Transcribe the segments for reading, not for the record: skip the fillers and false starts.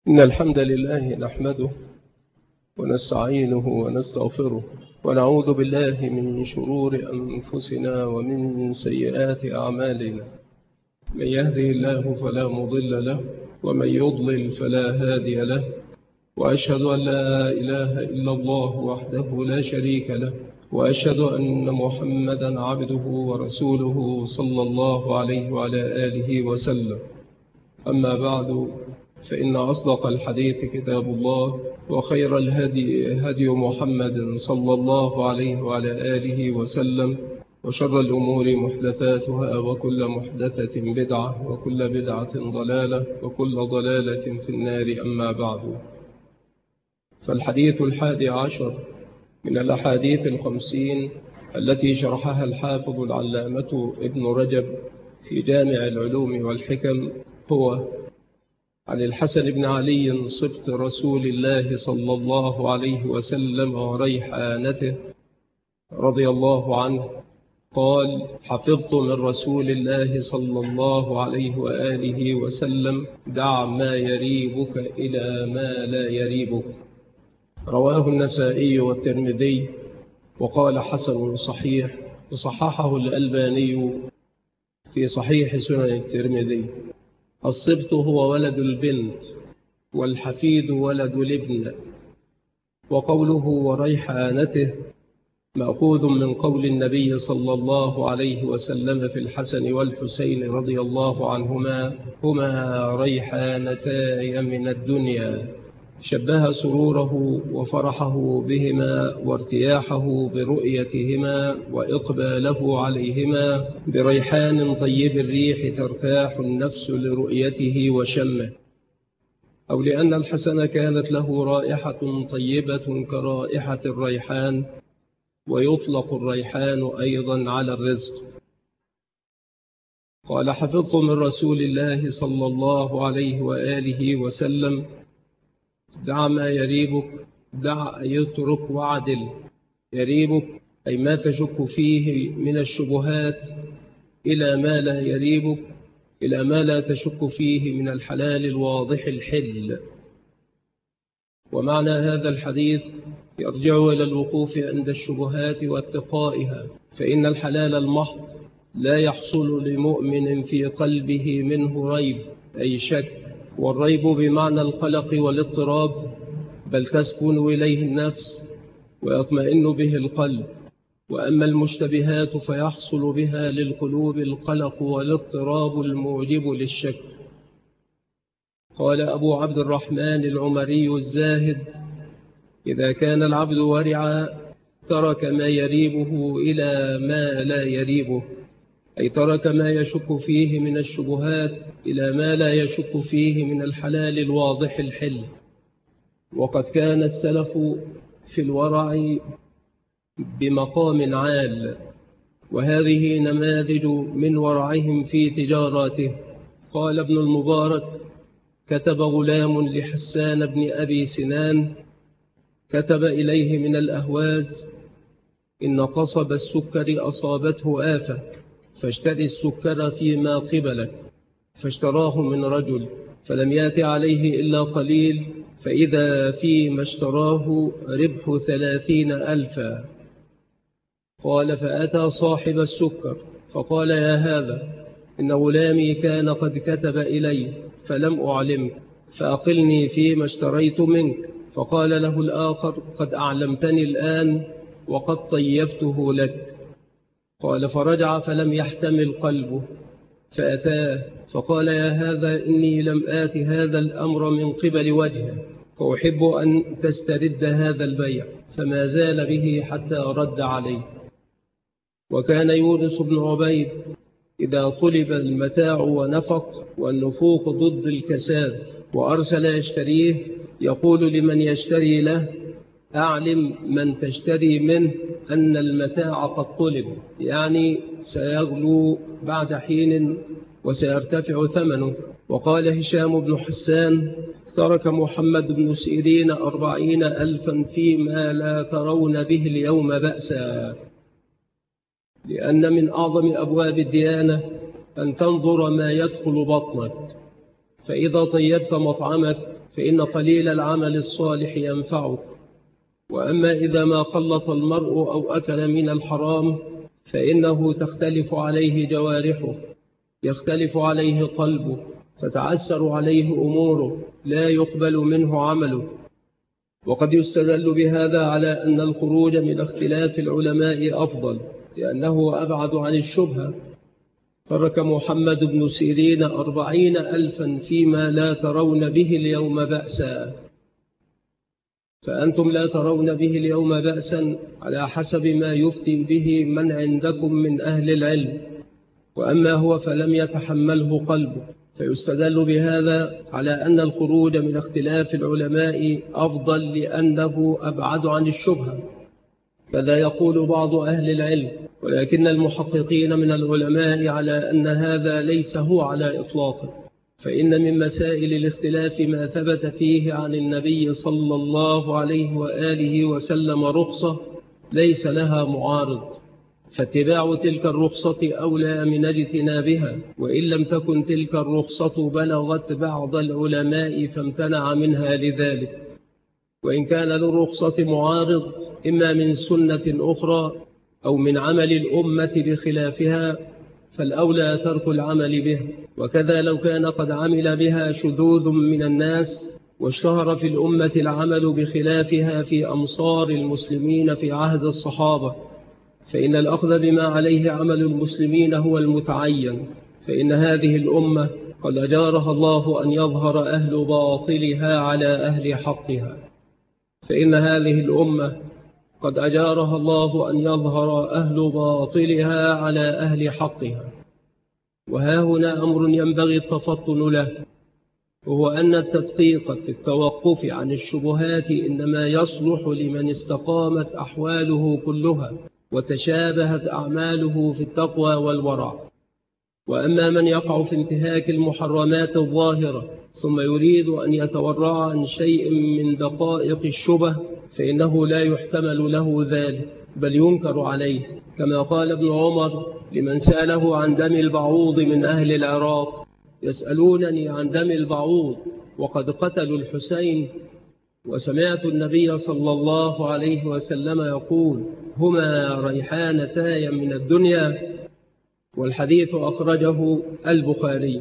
إن الحمد لله نحمده ونستعينه ونستغفره ونعوذ بالله من شرور أنفسنا ومن سيئات أعمالنا. من يهده الله فلا مضل له ومن يضلل فلا هادي له، وأشهد أن لا إله إلا الله وحده لا شريك له، وأشهد أن محمدا عبده ورسوله صلى الله عليه وعلى آله وسلم. أما بعد، فإن أصدق الحديث كتاب الله، وخير الهدي هدي محمد صلى الله عليه وعلى آله وسلم، وشر الأمور محدثاتها، وكل محدثة بدعة، وكل بدعة ضلالة، وكل ضلالة في النار. أما بعد، فالحديث 11 من الأحاديث 50 التي شرحها الحافظ العلامة ابن رجب في جامع العلوم والحكم هو عن الحسن بن علي صبت رسول الله صلى الله عليه وسلم وريحانته رضي الله عنه قال: حفظت من رسول الله صلى الله عليه وآله وسلم: دع ما يريبك إلى ما لا يريبك. رواه النسائي والترمذي وقال حسن صحيح، وصححه الألباني في صحيح سنن الترمذي. الصبت هو ولد البنت، والحفيد ولد الابن. وقوله وريحانته مأخوذ من قول النبي صلى الله عليه وسلم في الحسن والحسين رضي الله عنهما: هما ريحانتاي من الدنيا. شبه سروره وفرحه بهما وارتياحه برؤيتهما وإقباله عليهما بريحان طيب الريح ترتاح النفس لرؤيته وشمه، أو لأن الحسن كانت له رائحة طيبة كرائحة الريحان، ويطلق الريحان أيضا على الرزق. قال: حفظت من رسول الله صلى الله عليه وآله وسلم: دع ما يريبك، دع يترك وعدل. يريبك أي ما تشك فيه من الشبهات، إلى ما لا يريبك، إلى ما لا تشك فيه من الحلال الواضح الحل. ومعنى هذا الحديث يرجع إلى الوقوف عند الشبهات واتقائها، فإن الحلال المحض لا يحصل لمؤمن في قلبه منه ريب أي شك، والريب بمعنى القلق والاضطراب، بل تسكن إليه النفس ويطمئن به القلب. وأما المشتبهات فيحصل بها للقلوب القلق والاضطراب الموجب للشك. قال أبو عبد الرحمن العمري الزاهد: إذا كان العبد ورعا ترك ما يريبه إلى ما لا يريبه، أي ترك ما يشك فيه من الشبهات إلى ما لا يشك فيه من الحلال الواضح الحل. وقد كان السلف في الورع بمقام عال، وهذه نماذج من ورعهم في تجاراته. قال ابن المبارك: كتب غلام لحسان بن أبي سنان، كتب إليه من الأهواز: إن قصب السكر أصابته آفة، فاشتري السكر فيما قبلك. فاشتراه من رجل، فلم يأت عليه إلا قليل، فإذا فيما اشتراه ربح 30,000. قال: فأتى صاحب السكر فقال: يا هذا، إن غلامي كان قد كتب إلي فلم أعلمك، فأقلني فيما اشتريت منك. فقال له الآخر: قد أعلمتني الآن وقد طيبته لك. قال: فرجع فلم يحتمل قلبه، فأتاه فقال: يا هذا، إني لم آت هذا الأمر من قبل وجهه، فأحب أن تسترد هذا البيع. فما زال به حتى رد عليه. وكان يونس بن عبيد إذا طلب المتاع ونفق، والنفوق ضد الكساد، وأرسل يشتريه، يقول لمن يشتري له: أعلم من تشتري منه أن المتاع قد طلب، يعني سيغلو بعد حين وسيرتفع ثمنه. وقال هشام بن حسان: ترك محمد بن سيرين 40,000 فيما لا ترون به اليوم بأسا. لأن من أعظم أبواب الديانة أن تنظر ما يدخل بطنك، فإذا طيبت مطعمك فإن قليل العمل الصالح ينفعك. وأما إذا ما خلط المرء أو أكل من الحرام فإنه تختلف عليه جوارحه، يختلف عليه قلبه، تتعسر عليه أموره، لا يقبل منه عمله. وقد يستدل بهذا على أن الخروج من اختلاف العلماء أفضل، لأنه أبعد عن الشبهة. ترك محمد بن سيرين 40,000 فيما لا ترون به اليوم بأسا، فأنتم لا ترون به اليوم بأسا على حسب ما يفتي به من عندكم من أهل العلم، وأما هو فلم يتحمله قلبه. فيستدل بهذا على أن الخروج من اختلاف العلماء أفضل لأنه أبعد عن الشبهة. كذا يقول بعض أهل العلم، ولكن المحققين من العلماء على أن هذا ليس هو على إطلاقه، فإن من مسائل الاختلاف ما ثبت فيه عن النبي صلى الله عليه وآله وسلم رخصة ليس لها معارض، فاتباع تلك الرخصة أولى من اجتنابها، وإن لم تكن تلك الرخصة بلغت بعض العلماء فامتنع منها لذلك. وإن كان للرخصة معارض إما من سنة أخرى أو من عمل الأمة بخلافها فالأولى ترك العمل به. وكذا لو كان قد عمل بها شذوذ من الناس واشتهر في الأمة العمل بخلافها في أمصار المسلمين في عهد الصحابة، فإن الأخذ بما عليه عمل المسلمين هو المتعين، فإن هذه الأمة قد أجارها الله أن يظهر أهل باطلها على أهل حقها. فإن هذه الأمة قد أجارها الله أن يظهر أهل باطلها على أهل حقها. وها هنا أمر ينبغي التفطن له، وهو أن التدقيق في التوقف عن الشبهات إنما يصلح لمن استقامت أحواله كلها وتشابهت أعماله في التقوى والورع. وأما من يقع في انتهاك المحرمات الظاهرة ثم يريد أن يتورع عن شيء من دقائق الشبه فإنه لا يحتمل له ذلك، بل ينكر عليه، كما قال ابن عمر لمن سأله عن دم البعوض من أهل العراق: يسألونني عن دم البعوض وقد قتلوا الحسين، وسمعت النبي صلى الله عليه وسلم يقول: هما ريحانتاي من الدنيا. والحديث أخرجه البخاري.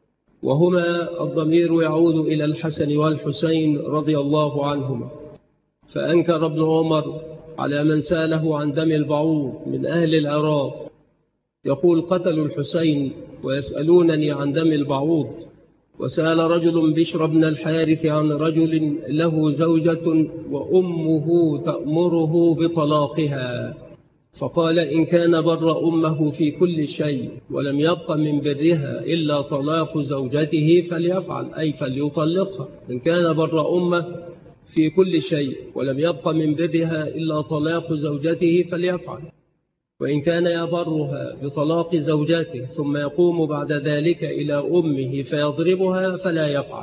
وهما الضمير يعود إلى الحسن والحسين رضي الله عنهما. فأنكر ابن عمر على من سأله عن دم البعوض من أهل العراق يقول: قتلوا الحسين ويسألونني عن دم البعوض. وسأل رجل بشر بن الحارث عن رجل له زوجة وأمه تأمره بطلاقها، فقال: إن كان بر أمه في كل شيء ولم يبق من برها إلا طلاق زوجته فليفعل، أي فليطلقها. إن كان بر أمه في كل شيء ولم يبق من برها إلا طلاق زوجته فليفعل. وإن كان يبرها بطلاق زوجته ثم يقوم بعد ذلك إلى أمه فيضربها فلا يفعل.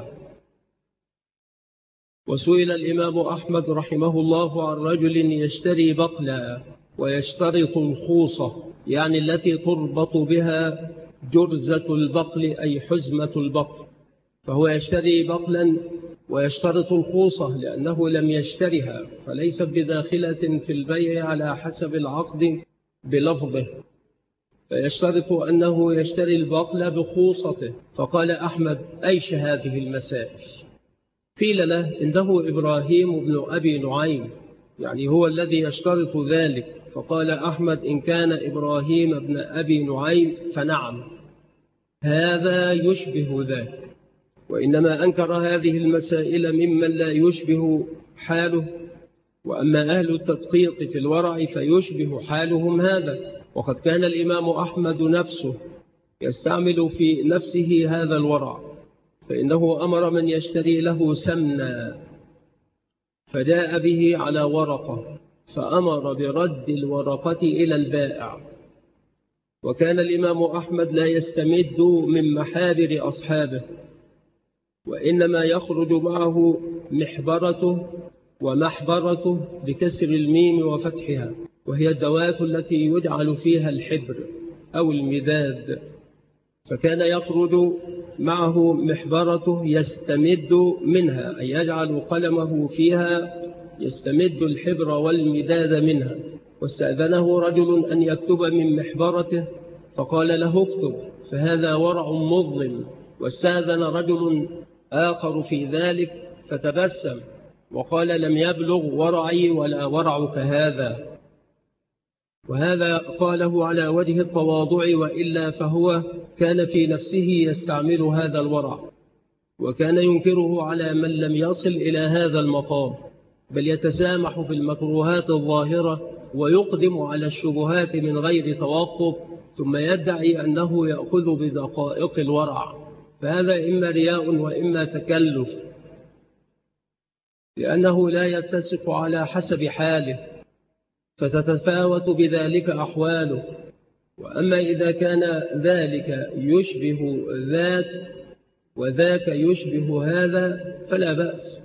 وسئل الإمام أحمد رحمه الله عن رجل يشتري بقلا ويشترط الخوصة، يعني التي تربط بها جرزة البقل أي حزمة البقل، فهو يشتري بقلا ويشترط الخوصة لأنه لم يشترها، فليست بداخلة في البيع على حسب العقد بلفظه، فيشترط أنه يشتري البقل بخوصته. فقال أحمد: أيش هذه المسائل؟ قيل له: إنه إبراهيم بن أبي نعيم، يعني هو الذي يشترط ذلك. فقال أحمد: إن كان إبراهيم بن أبي نعيم فنعم، هذا يشبه ذاك. وإنما أنكر هذه المسائل ممن لا يشبه حاله، وأما أهل التدقيق في الورع فيشبه حالهم هذا. وقد كان الإمام أحمد نفسه يستعمل في نفسه هذا الورع، فإنه أمر من يشتري له سمنا فجاء به على ورقة، فأمر برد الورقة إلى البائع. وكان الإمام أحمد لا يستمد من محابر أصحابه، وإنما يخرج معه محبرته ومحبرته بكسر الميم وفتحها، وهي الدوات التي يجعل فيها الحبر أو المداد. فكان يخرج معه محبرته يستمد منها، أي يجعل قلمه فيها يستمد الحبر والمداد منها. واستأذنه رجل أن يكتب من محبرته فقال له اكتب، فهذا ورع مظلم. واستأذن رجل آخر في ذلك فتبسم وقال لم يبلغ ورعي ولا ورعك هذا. وهذا قاله على وجه التواضع، وإلا فهو كان في نفسه يستعمل هذا الورع، وكان ينكره على من لم يصل إلى هذا المقام، بل يتسامح في المكروهات الظاهرة ويقدم على الشبهات من غير توقف، ثم يدعي أنه يأخذ بدقائق الورع، فهذا إما رياء وإما تكلف، لأنه لا يتسق على حسب حاله فتتفاوت بذلك أحواله. وأما إذا كان ذلك يشبه ذات وذاك يشبه هذا فلا بأس.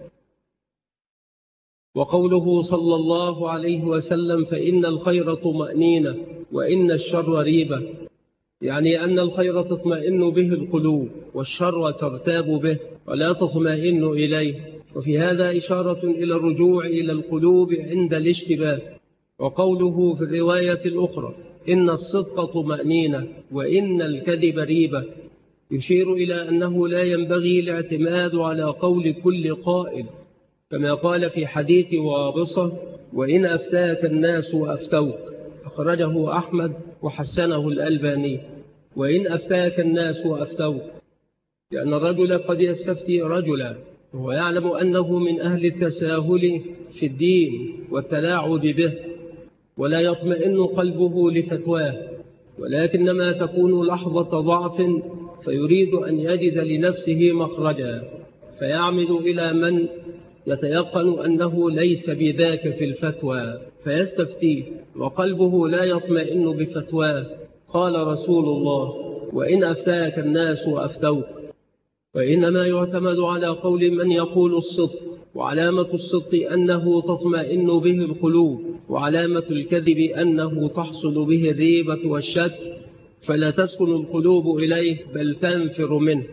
وقوله صلى الله عليه وسلم فإن الخير طمأنينة وإن الشر ريبة، يعني أن الخير تطمئن به القلوب والشر ترتاب به ولا تطمئن إليه. وفي هذا إشارة إلى الرجوع إلى القلوب عند الاشتباه. وقوله في الرواية الأخرى إن الصدق طمأنينة وإن الكذب ريبة، يشير إلى أنه لا ينبغي الاعتماد على قول كل قائل، كما قال في حديث وابصة وإن أفتاك الناس وأفتوك، أخرجه أحمد وحسنه الألباني. وإن أفتاك الناس وأفتوك، لأن الرجل قد يستفتي رجلا وهو يعلم أنه من أهل التساهل في الدين والتلاعب به، ولا يطمئن قلبه لفتواه، ولكنما تكون لحظة ضعف فيريد أن يجد لنفسه مخرجا، فيعمل إلى من يتيقن أنه ليس بذاك في الفتوى فيستفتيه، وقلبه لا يطمئن بفتواه. قال رسول الله وإن أفتاك الناس وأفتوك. وإنما يعتمد على قول من يقول الصدق، وعلامة الصدق أنه تطمئن به القلوب، وعلامة الكذب أنه تحصل به الريبة والشك فلا تسكن القلوب إليه بل تنفر منه.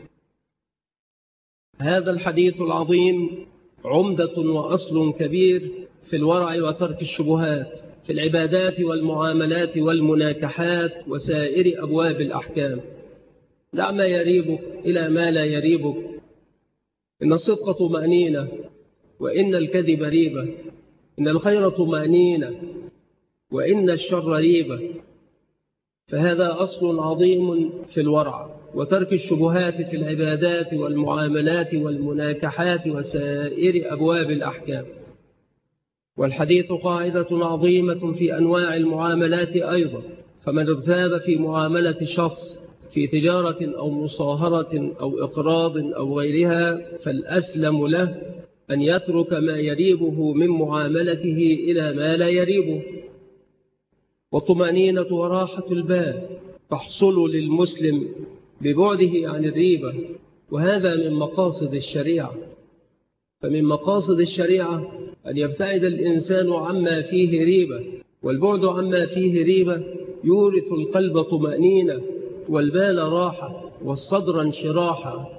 هذا الحديث العظيم عمدة وأصل كبير في الورع وترك الشبهات في العبادات والمعاملات والمناكحات وسائر أبواب الأحكام. دع ما يريبك إلى ما لا يريبك. إن الصدق طمأنينة وإن الكذب ريبة، إن الخير طمأنينة وإن الشر ريبة، فهذا أصل عظيم في الورع وترك الشبهات في العبادات والمعاملات والمناكحات وسائر أبواب الأحكام. والحديث قاعدة عظيمة في أنواع المعاملات أيضا، فمن ارتاب في معاملة شخص في تجارة أو مصاهرة أو إقراض أو غيرها فالأسلم له أن يترك ما يريبه من معاملته إلى ما لا يريبه. والطمأنينة وراحة البال تحصل للمسلم ببعده عن الريبة، وهذا من مقاصد الشريعة. فمن مقاصد الشريعة أن يبتعد الإنسان عما فيه ريبة، والبعد عما فيه ريبة يورث القلب طمأنينة والبال راحة والصدر انشراحا.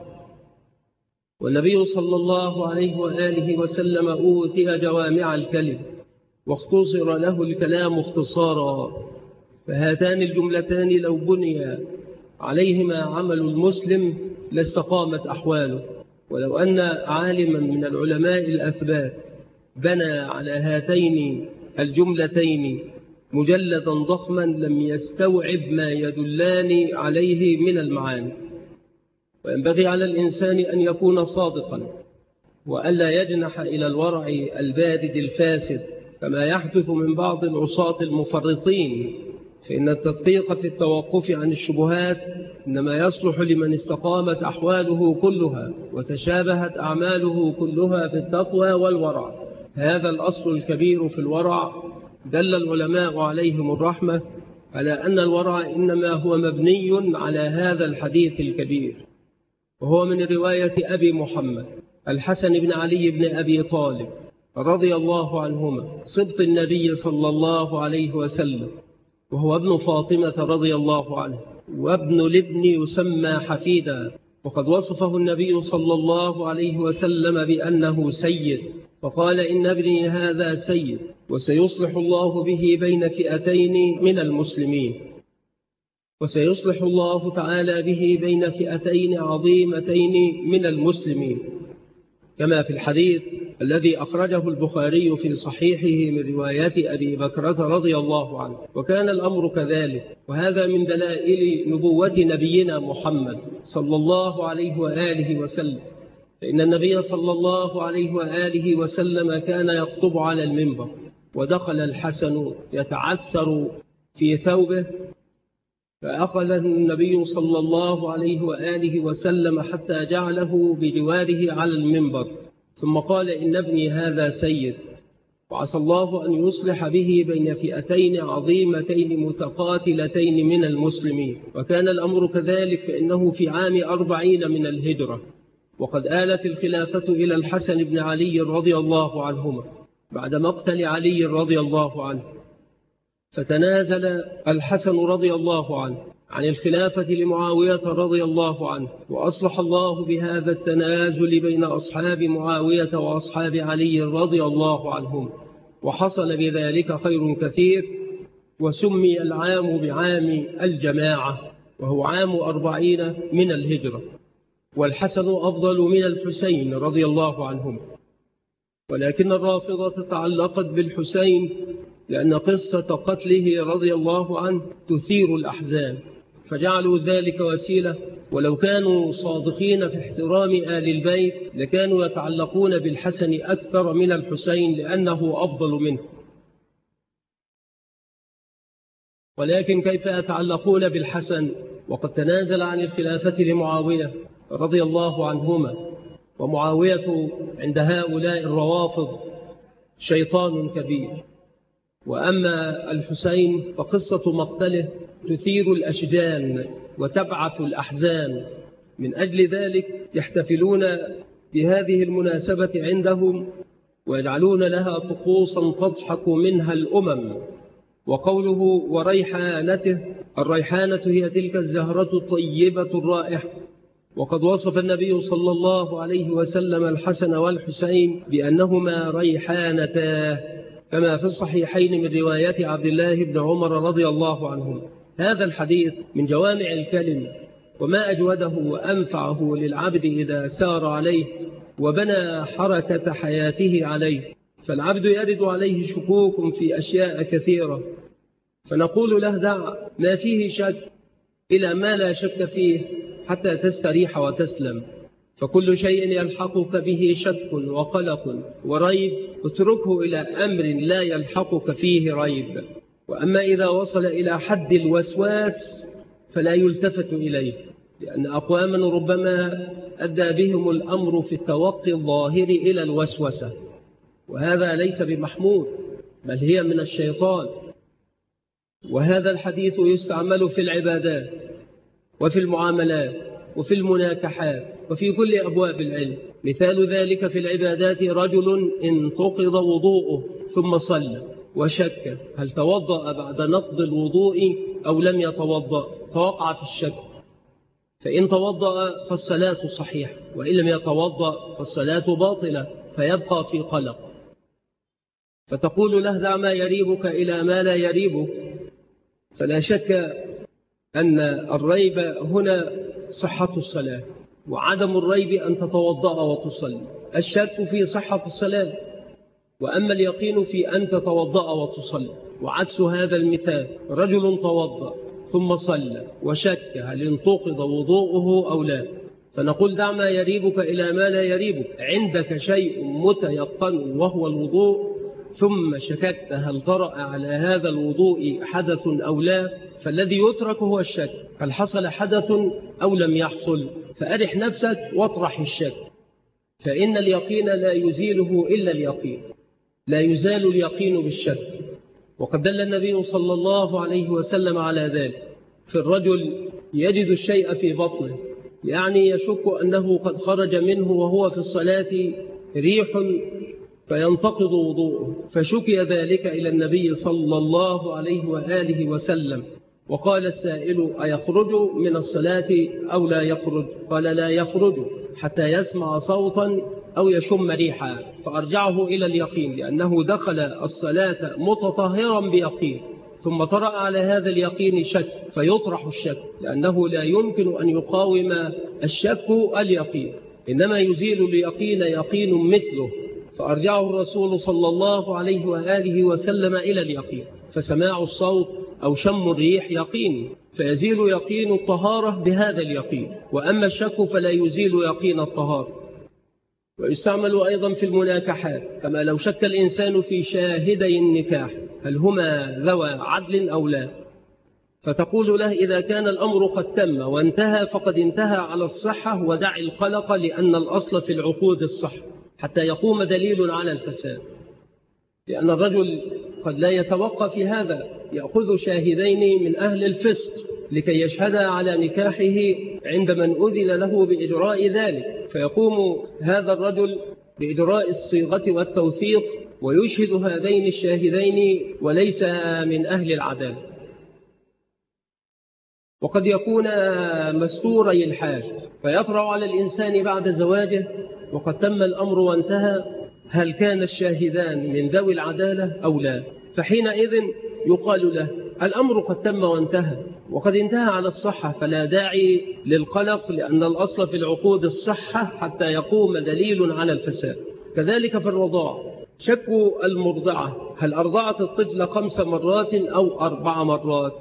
والنبي صلى الله عليه وآله وسلم أوتي جوامع الكلم واختصر له الكلام اختصارا، فهاتان الجملتان لو بني عليهما عمل المسلم لاستقامت أحواله. ولو أن عالما من العلماء الأثبات بنى على هاتين الجملتين مجلدا ضخما لم يستوعب ما يدلان عليه من المعاني. وينبغي على الإنسان أن يكون صادقا وألا يجنح إلى الورع البارد الفاسد كما يحدث من بعض العصاة المفرطين، فإن التدقيق في التوقف عن الشبهات إنما يصلح لمن استقامت أحواله كلها وتشابهت أعماله كلها في التقوى والورع. هذا الأصل الكبير في الورع دل العلماء عليهم الرحمة على أن الورع إنما هو مبني على هذا الحديث الكبير، وهو من رواية أبي محمد الحسن بن علي بن أبي طالب رضي الله عنهما صبط النبي صلى الله عليه وسلم، وهو ابن فاطمة رضي الله عنه، وابن لابن يسمى حفيدا، وقد وصفه النبي صلى الله عليه وسلم بأنه سيد، فقال إن ابني هذا سيد وسيصلح الله به بين فئتين من المسلمين، وسيصلح الله تعالى به بين فئتين عظيمتين من المسلمين، كما في الحديث الذي أخرجه البخاري في صحيحه من روايات أبي بكرة رضي الله عنه. وكان الأمر كذلك، وهذا من دلائل نبوة نبينا محمد صلى الله عليه وآله وسلم، فإن النبي صلى الله عليه وآله وسلم كان يخطب على المنبر، ودخل الحسن يتعثر في ثوبه، فأخذ النبي صلى الله عليه وآله وسلم حتى جعله بجواره على المنبر، ثم قال إن ابني هذا سيد، وعسى الله أن يصلح به بين فئتين عظيمتين متقاتلتين من المسلمين. وكان الأمر كذلك، فإنه في عام 40 من الهجرة، وقد آلت الخلافة إلى الحسن بن علي رضي الله عنهما بعد مقتل علي رضي الله عنه، فتنازل الحسن رضي الله عنه عن الخلافة لمعاوية رضي الله عنه، وأصلح الله بهذا التنازل بين أصحاب معاوية وأصحاب علي رضي الله عنهم، وحصل بذلك خير كثير، وسمي العام بعام الجماعة، وهو عام 40 من الهجرة. والحسن أفضل من الحسين رضي الله عنهم، ولكن الرافضة تعلقت بالحسين لأن قصة قتله رضي الله عنه تثير الأحزان، فجعلوا ذلك وسيلة، ولو كانوا صادقين في احترام آل البيت لكانوا يتعلقون بالحسن أكثر من الحسين لأنه أفضل منه. ولكن كيف يتعلقون بالحسن وقد تنازل عن الخلافة لمعاوية رضي الله عنهما، ومعاوية عند هؤلاء الروافض شيطان كبير. وأما الحسين فقصة مقتله تثير الأشجان وتبعث الأحزان، من أجل ذلك يحتفلون بهذه المناسبة عندهم ويجعلون لها طقوسا تضحك منها الأمم. وقوله وريحانته، الريحانة هي تلك الزهرة الطيبة الرائحة، وقد وصف النبي صلى الله عليه وسلم الحسن والحسين بأنهما ريحانتا، كما في الصحيحين من روايات عبد الله بن عمر رضي الله عنهم. هذا الحديث من جوامع الكلم، وما أجوده وأنفعه للعبد إذا سار عليه وبنى حركة حياته عليه، فالعبد يرد عليه شكوك في أشياء كثيرة، فنقول له دع ما فيه شك إلى ما لا شك فيه حتى تستريح وتسلم، فكل شيء يلحقك به شك وقلق وريب اتركه إلى أمر لا يلحقك فيه ريب. وأما إذا وصل إلى حد الوسواس فلا يلتفت إليه، لأن أقواما ربما أدى بهم الأمر في التوقي الظاهر إلى الوسوسة، وهذا ليس بمحمود بل هي من الشيطان. وهذا الحديث يستعمل في العبادات وفي المعاملات وفي المناكحات وفي كل أبواب العلم. مثال ذلك في العبادات رجل انتقض وضوءه ثم صلى وشك هل توضأ بعد نقض الوضوء أو لم يتوضأ، فوقع في الشك، فإن توضأ فالصلاة صحيحة، وإن لم يتوضأ فالصلاة باطلة، فيبقى في قلق. فتقول له دع ما يريبك إلى ما لا يريبك. فلا شك أن الريب هنا صحة الصلاة، وعدم الريب أن تتوضأ وتصلي. الشك في صحة الصلاة، وأما اليقين في أن تتوضأ وتصلي. وعكس هذا المثال رجل توضأ ثم صلى وشك هل انتقض وضوءه أو لا، فنقول دع ما يريبك إلى ما لا يريبك. عندك شيء متيقن وهو الوضوء، ثم شككت هل طرأ على هذا الوضوء حدث أو لا، فالذي يترك هو الشك، هل حصل حدث أو لم يحصل، فأرح نفسك واطرح الشك، فإن اليقين لا يزيله إلا اليقين، لا يزال اليقين بالشك. وقد دل النبي صلى الله عليه وسلم على ذلك في الرجل يجد الشيء في بطنه، يعني يشك أنه قد خرج منه وهو في الصلاة ريح فينتقض وضوءه، فشكي ذلك إلى النبي صلى الله عليه وآله وسلم، وقال السائل: أيخرج من الصلاة أو لا يخرج؟ قال: لا يخرج حتى يسمع صوتا أو يشم ريحا، فأرجعه إلى اليقين، لأنه دخل الصلاة متطهرا بيقين، ثم طرأ على هذا اليقين شك، فيطرح الشك، لأنه لا يمكن أن يقاوم الشك اليقين، إنما يزيل اليقين يقين مثله. فأرجعه الرسول صلى الله عليه وآله وسلم إلى اليقين، فسماع الصوت أو شم الريح يقين، فيزيل يقين الطهارة بهذا اليقين، وأما الشك فلا يزيل يقين الطهارة. ويستعمل أيضا في المناكحات، كما لو شك الإنسان في شاهدي النكاح هل هما ذوى عدل أو لا، فتقول له: إذا كان الأمر قد تم وانتهى فقد انتهى على الصحة، ودع القلق، لأن الأصل في العقود الصحة حتى يقوم دليل على الفساد. لأن الرجل قد لا يتوقف في هذا، يأخذ شاهدين من أهل الفسق لكي يشهدا على نكاحه عند من أذن له بإجراء ذلك، فيقوم هذا الرجل بإجراء الصيغة والتوثيق ويشهد هذين الشاهدين وليس من أهل العدالة. وقد يكون مستوري الحال، فيطرأ على الإنسان بعد زواجه وقد تم الأمر وانتهى هل كان الشاهدان من ذوي العدالة أو لا، فحينئذ يقال له: الأمر قد تم وانتهى وقد انتهى على الصحة، فلا داعي للقلق، لأن الأصل في العقود الصحة حتى يقوم دليل على الفساد. كذلك في الرضاع، شك المرضعة هل أرضعت الطفل 5 مرات أو 4 مرات؟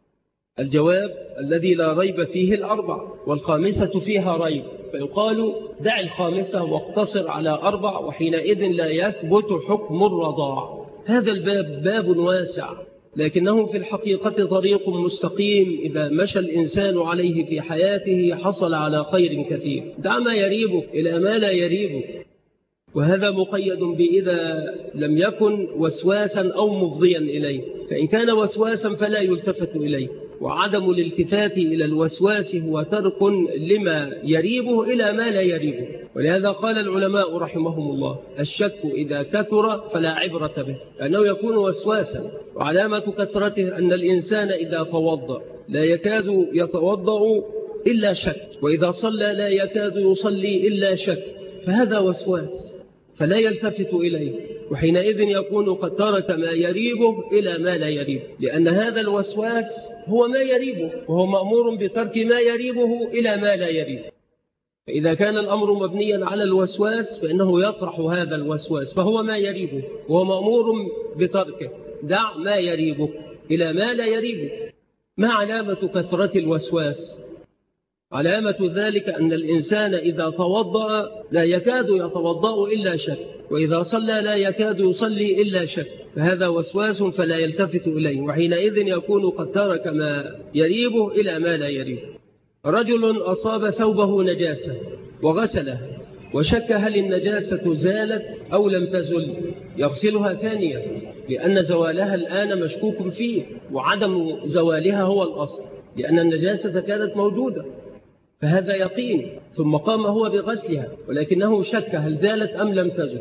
الجواب الذي لا ريب فيه 4، والخامسة فيها ريب، فيقال: دع الخامسة واقتصر على 4، وحينئذ لا يثبت حكم الرضاع. هذا الباب باب واسع، لكنه في الحقيقة طريق مستقيم، إذا مشى الإنسان عليه في حياته حصل على خير كثير. دع ما يريبك إلى ما لا يريبك، وهذا مقيد بإذا لم يكن وسواسا أو مفضيا إليه، فإن كان وسواسا فلا يلتفت إليه، وعدم الالتفات إلى الوسواس هو ترك لما يريبه إلى ما لا يريبه. ولهذا قال العلماء رحمهم الله: الشك إذا كثر فلا عبرة به، لأنه يكون وسواسا، وعلامة كثرته أن الإنسان إذا توضأ لا يكاد يتوضأ إلا شك، وإذا صلى لا يكاد يصلي إلا شك، فهذا وسواس فلا يلتفت إليه، وحينئذ يكون قد ترك ما يريبه إلى ما لا يريبه، لأن هذا الوسواس هو ما يريبه، وهو مأمور بترك ما يريبه إلى ما لا يريبه. فإذا كان الأمر مبنيا على الوسواس فإنه يطرح هذا الوسواس، فهو ما يريبه وهو مأمور بتركه. دع ما يريبه إلى ما لا يريبه. ما علامة كثرة الوسواس؟ علامة ذلك أن الإنسان إذا توضأ لا يكاد يتوضأ إلا شك، وإذا صلى لا يكاد يصلي إلا شك، فهذا وسواس فلا يلتفت إليه، وحينئذ يكون قد ترك ما يريبه إلى ما لا يريبه. رجل أصاب ثوبه نجاسة وغسله وشك هل النجاسة زالت أو لم تزل، يغسلها ثانية، لأن زوالها الآن مشكوك فيه، وعدم زوالها هو الأصل، لأن النجاسة كانت موجودة، فهذا يقين. ثم قام هو بغسلها ولكنه شك هل زالت أم لم تزل،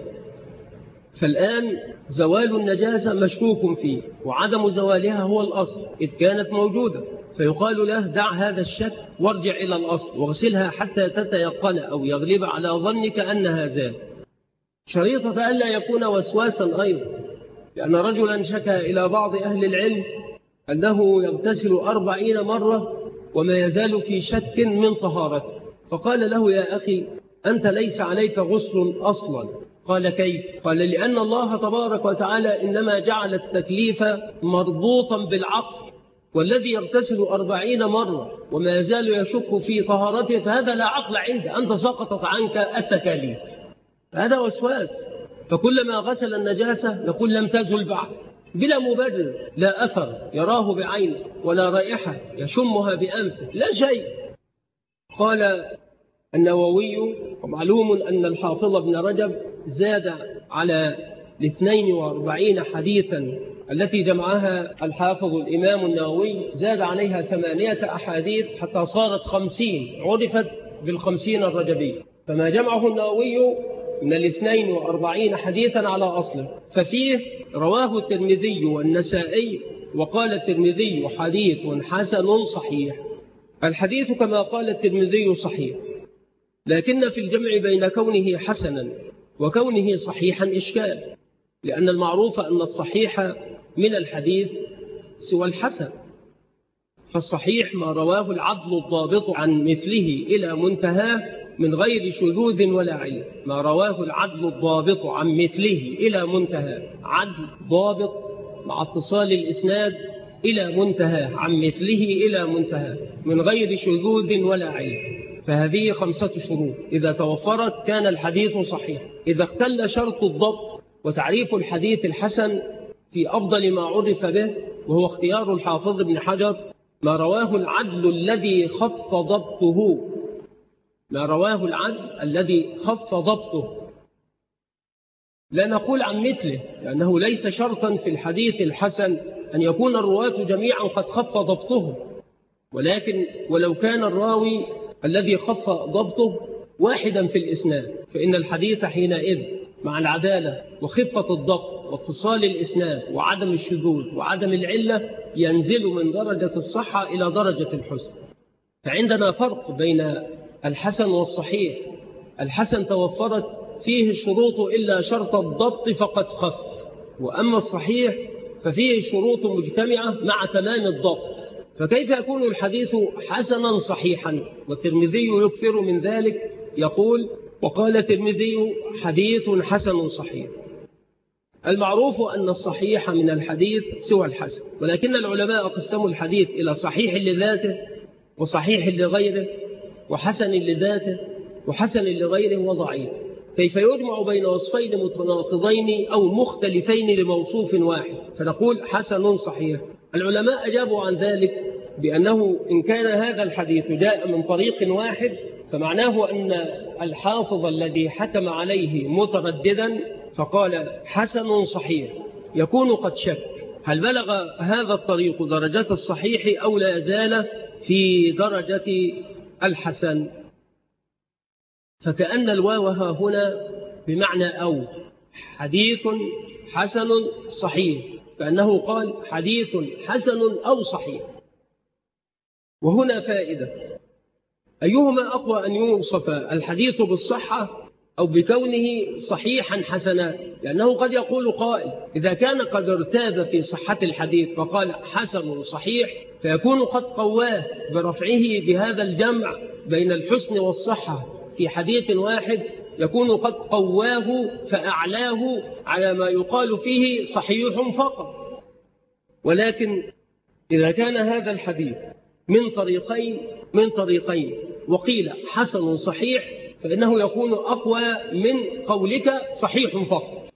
فالآن زوال النجاسة مشكوك فيه، وعدم زوالها هو الأصل إذ كانت موجودة، فيقال له: دع هذا الشك وارجع إلى الأصل واغسلها حتى تتيقن أو يغلب على ظنك أنها زالت. شريطة ألا يكون وسواسا أيضا، لأن رجلا شكى إلى بعض أهل العلم أنه يغتسل 40 مرة وما يزال في شك من طهارته، فقال له: يا أخي أنت ليس عليك غسل أصلا. قال: كيف؟ قال: لأن الله تبارك وتعالى إنما جعل التكليف مربوطا بالعقل، والذي يغتسل 40 مرة وما يزال يشك في طهارته فهذا لا عقل عنده، أنت سقطت عنك التكاليف، هذا وسواس. فكلما غسل النجاسة يقول لم تزل بعد بلا مبرر، لا أثر يراه بعينه ولا رائحة يشمها بأنفه، لا شيء. قال النووي: ومعلوم أن الحافظ ابن رجب زاد على 42 حديثا التي جمعها الحافظ الإمام النووي، زاد عليها 8 أحاديث حتى صارت 50، عرفت بال50 الرجبية، فما جمعه النووي من 42 حديثا على أصله. ففيه رواه الترمذي والنسائي وقال الترمذي حديث حسن صحيح. الحديث كما قال الترمذي صحيح، لكن في الجمع بين كونه حسنا وكونه صحيحا إشكال، لأن المعروف أن الصحيح من الحديث سوى الحسن. فالصحيح ما رواه العدل الضابط عن مثله إلى منتهاه من غير شذوذ ولا علة. ما رواه العدل الضابط عن مثله إلى منتهاه، عدل ضابط مع اتصال الإسناد إلى منتهاه، عن مثله إلى منتهاه من غير شذوذ ولا علة. فهذه 5 شروط إذا توفرت كان الحديث صحيح. إذا اختل شرط الضبط، وتعريف الحديث الحسن في أفضل ما عرف به وهو اختيار الحافظ ابن حجر ما رواه العدل الذي خف ضبطه، ما رواه العدل الذي خف ضبطه. لا نقول عن مثله، لأنه ليس شرطا في الحديث الحسن أن يكون الرواة جميعا قد خف ضبطهم، ولكن ولو كان الراوي الذي خف ضبطه واحدا في الإسناد فإن الحديث حينئذ مع العدالة وخفة الضبط واتصال الإسناد وعدم الشذوذ وعدم العلة ينزل من درجة الصحة إلى درجة الحسن. فعندنا فرق بين الحسن والصحيح. الحسن توفرت فيه الشروط إلا شرط الضبط فقد خف، وأما الصحيح ففيه الشروط مجتمعة مع تمام الضبط. فكيف يكون الحديث حسنا صحيحا؟ والترمذي يكثر من ذلك، يقول وقال الترمذي حديث حسن صحيح. المعروف أن الصحيح من الحديث سوى الحسن، ولكن العلماء قسموا الحديث إلى صحيح لذاته وصحيح لغيره وحسن لذاته وحسن لغيره وضعيف. كيف يجمع بين وصفين متناقضين أو مختلفين لموصوف واحد فنقول حسن صحيح؟ العلماء أجابوا عن ذلك بأنه إن كان هذا الحديث جاء من طريق واحد فمعناه أن الحافظ الذي حكم عليه مترددا فقال حسن صحيح يكون قد شك هل بلغ هذا الطريق درجة الصحيح أو لا زال في درجة الحسن. فكأن الواو هنا بمعنى أو، حديث حسن صحيح، كأنه قال حديث حسن أو صحيح. وهنا فائدة، أيهما أقوى أن يوصف الحديث بالصحة أو بكونه صحيحا حسنا؟ لأنه قد يقول قائل إذا كان قد ارتاب في صحة الحديث فقال حسن صحيح فيكون قد قواه برفعه بهذا الجمع بين الحسن والصحة في حديث واحد، يكون قد قواه فأعلاه على ما يقال فيه صحيح فقط. ولكن إذا كان هذا الحديث من طريقين وقيل حسن صحيح فإنه يكون أقوى من قولك صحيح فقط.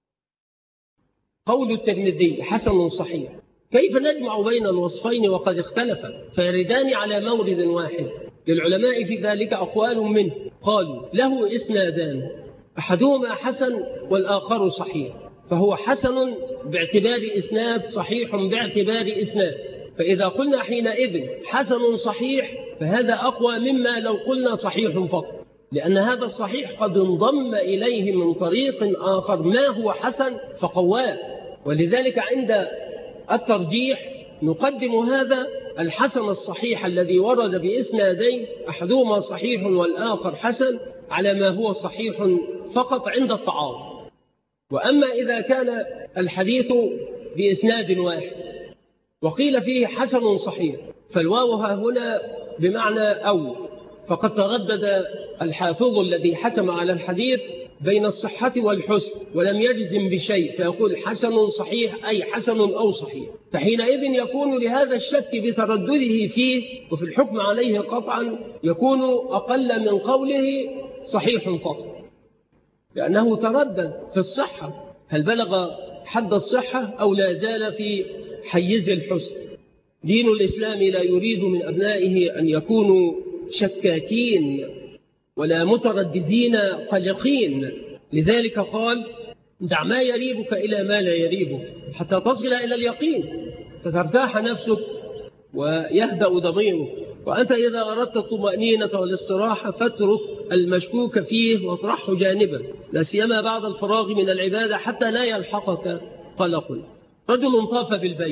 قول الترمذي حسن صحيح، كيف نجمع بين الوصفين وقد اختلفا فيردان على مورد واحد؟ للعلماء في ذلك أقوال منه، قالوا له إسنادان أحدهما حسن والآخر صحيح، فهو حسن باعتبار إسناد صحيح باعتبار إسناد. فإذا قلنا حينئذ حسن صحيح فهذا أقوى مما لو قلنا صحيح فقط، لأن هذا الصحيح قد انضم إليه من طريق آخر ما هو حسن فقواه. ولذلك عند الترجيح نقدم هذا الحسن الصحيح الذي ورد بإسنادين أحدهما صحيح والآخر حسن على ما هو صحيح فقط عند التعارض. وأما إذا كان الحديث بإسناد واحد وقيل فيه حسن صحيح فالواو هنا بمعنى أو، فقد تردد الحافظ الذي حكم على الحديث بين الصحة والحسن ولم يجزم بشيء فيقول حسن صحيح أي حسن أو صحيح، فحينئذ يكون لهذا الشك بتردده فيه وفي الحكم عليه قطعا يكون أقل من قوله صحيح فقط، لأنه تردد في الصحة هل بلغ حد الصحة أو لا زال في حيز الحسن. دين الإسلام لا يريد من أبنائه أن يكونوا شكاكين ولا مترددين قلقين، لذلك قال دع ما يريبك إلى ما لا يريبك حتى تصل إلى اليقين فترتاح نفسك ويهدأ ضميرك. وأنت إذا أردت الطمأنينة والاستراحة فاترك المشكوك فيه واطرحه جانبا، لا سيما بعد الفراغ من العبادة حتى لا يلحقك قلق. رجل طاف بالبيت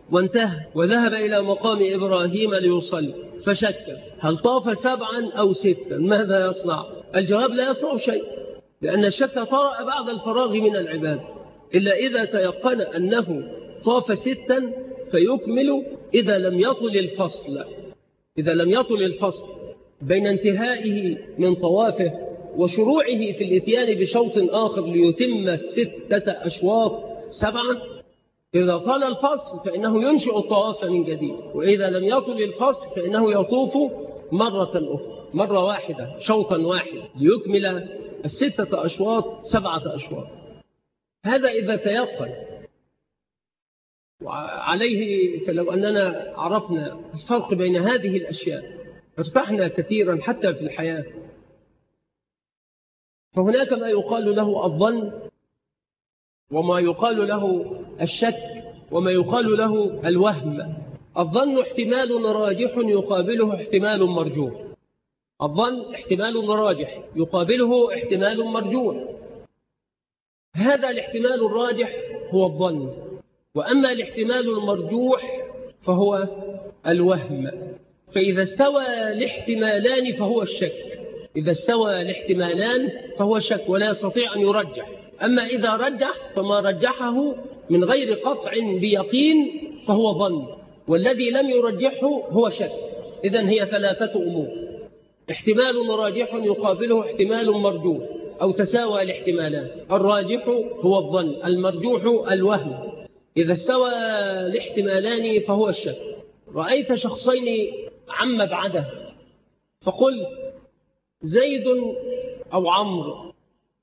وانتهى وذهب إلى مقام إبراهيم ليصلي فشك هل طاف 7 أو 6 ماذا يصنع؟ الجواب لا يصنع شيء، لأن الشك طرأ بعد الفراغ من العبادة، إلا إذا تيقن أنه طاف 6 فيكمل إذا لم يطل الفصل بين انتهائه من طوافه وشروعه في الاتيان بشوط آخر ليتم 6 أشواط 7. إذا طال الفصل فإنه ينشئ الطواف من جديد، وإذا لم يطل الفصل فإنه يطوف مرة أخرى، مرة واحدة، شوطا واحد، ليكمل 6 أشواط 7 أشواط. هذا إذا تيقن. وعليه فلو أننا عرفنا الفرق بين هذه الأشياء ارتحنا كثيرا حتى في الحياة. فهناك ما يقال له الظن، وما يقال له الشك، وما يقال له الوهم. الظن احتمال راجح يقابله احتمال مرجوح. الظن احتمال راجح يقابله احتمال مرجوح. هذا الاحتمال الراجح هو الظن، وأما الاحتمال المرجوح فهو الوهم. فإذا استوى الاحتمالان فهو الشك، إذا استوى الاحتمالان فهو الشك ولا يستطيع أن يرجح. أما إذا رجح فما رجحه من غير قطع بيقين فهو ظن، والذي لم يرجحه هو شك. إذن هي 3 أمور: احتمال راجح يقابله احتمال مرجوح، أو تساوى الاحتمالان. الراجح هو الظن، المرجوح الوهم. إذا استوى الاحتمالان فهو الشك. رأيت شخصين عن مبعده فقلت زيد أو عمرو،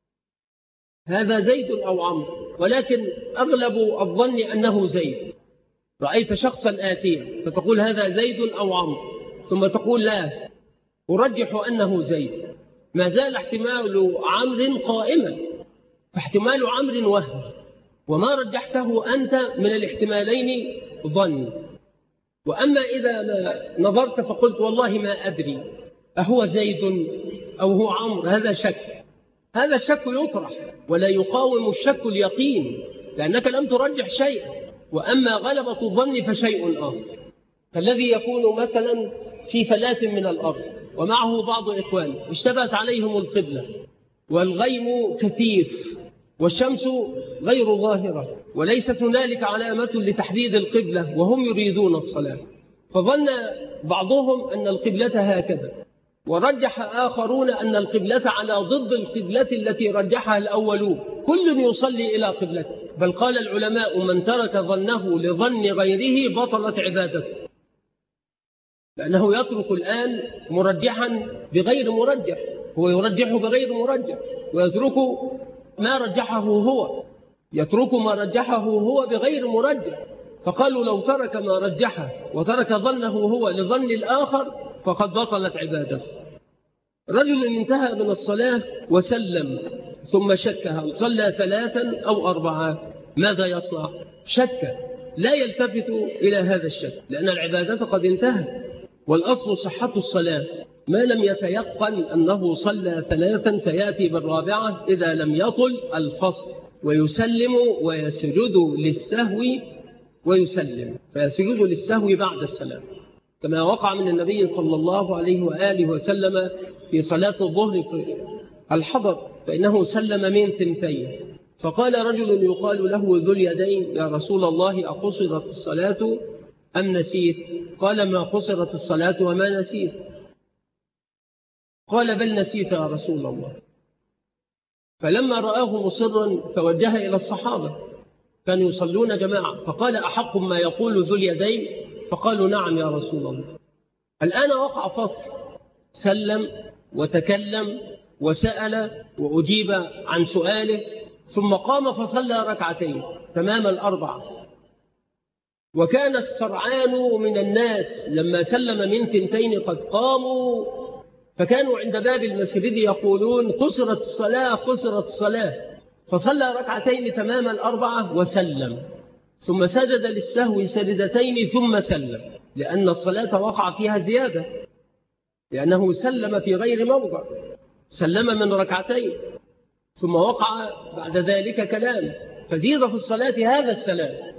هذا زيد أو عمرو، ولكن أغلب الظن أنه زيد. رأيت شخصا آتيا فتقول هذا زيد أو عمرو، ثم تقول لا أرجح أنه زيد. ما زال احتمال عمرو قائما، فاحتمال عمرو وهم، وما رجحته أنت من الاحتمالين ظن. وأما إذا ما نظرت فقلت والله ما أدري أهو زيد أو هو عمرو، هذا شك. هذا الشك يطرح ولا يقاوم الشك اليقين، لأنك لم ترجح شيئا. وأما غلبة الظن فشيء آخر، فالذي يكون مثلا في فلاة من الأرض ومعه بعض إخوانه اشتبهت عليهم القبلة والغيم كثيف والشمس غير ظاهرة وليست هنالك علامة لتحديد القبلة وهم يريدون الصلاة، فظن بعضهم أن القبلة هكذا، ورجح آخرون أن القبلة على ضد القبلة التي رجحها الأولون، كل يصلي إلى قبلته. بل قال العلماء من ترك ظنه لظن غيره بطلت عبادته، لأنه يترك الآن مرجحا بغير مرجح، هو يرجح بغير مرجح ويترك ما رجحه هو، يترك ما رجحه هو بغير مرجح. فقالوا لو ترك ما رجحه وترك ظنه هو لظن الآخر فقد بطلت عبادته. رجل انتهى من الصلاة وسلم ثم شك هل صلى 3 أو 4، ماذا يصنع؟ شك، لا يلتفت إلى هذا الشك لأن العبادة قد انتهت، والأصل صحة الصلاة ما لم يتيقن أنه صلى 3 فيأتي بالرابعة إذا لم يطل الفصل، ويسلم ويسجد للسهو ويسلم، فيسجد للسهو بعد السلام، كما وقع من النبي صلى الله عليه وآله وسلم في صلاة الظهر في الحضر، فإنه سلم من 2، فقال رجل يقال له ذو اليدين يا رسول الله أقصرت الصلاة أم نسيت؟ قال ما قصرت الصلاة وما نسيت. قال بل نسيت يا رسول الله. فلما رآه مصرا توجه إلى الصحابة كانوا يصلون جماعة فقال أحق ما يقول ذو اليدين؟ فقالوا نعم يا رسول الله. الآن وقع فصل، سلم وتكلم وسأل وأجيب عن سؤاله، ثم قام فصلى 2 تمام 4. وكان السرعان من الناس لما سلم من 2 قد قاموا، فكانوا عند باب المسجد يقولون قصرت الصلاة قصرت الصلاة، فصلى 2 تمام 4 وسلم، ثم سجد للسهو سجدتين ثم سلم، لأن الصلاة وقع فيها زيادة، لأنه سلم في غير موضع، سلم من 2 ثم وقع بعد ذلك كلام، فزيد في الصلاة هذا السلام.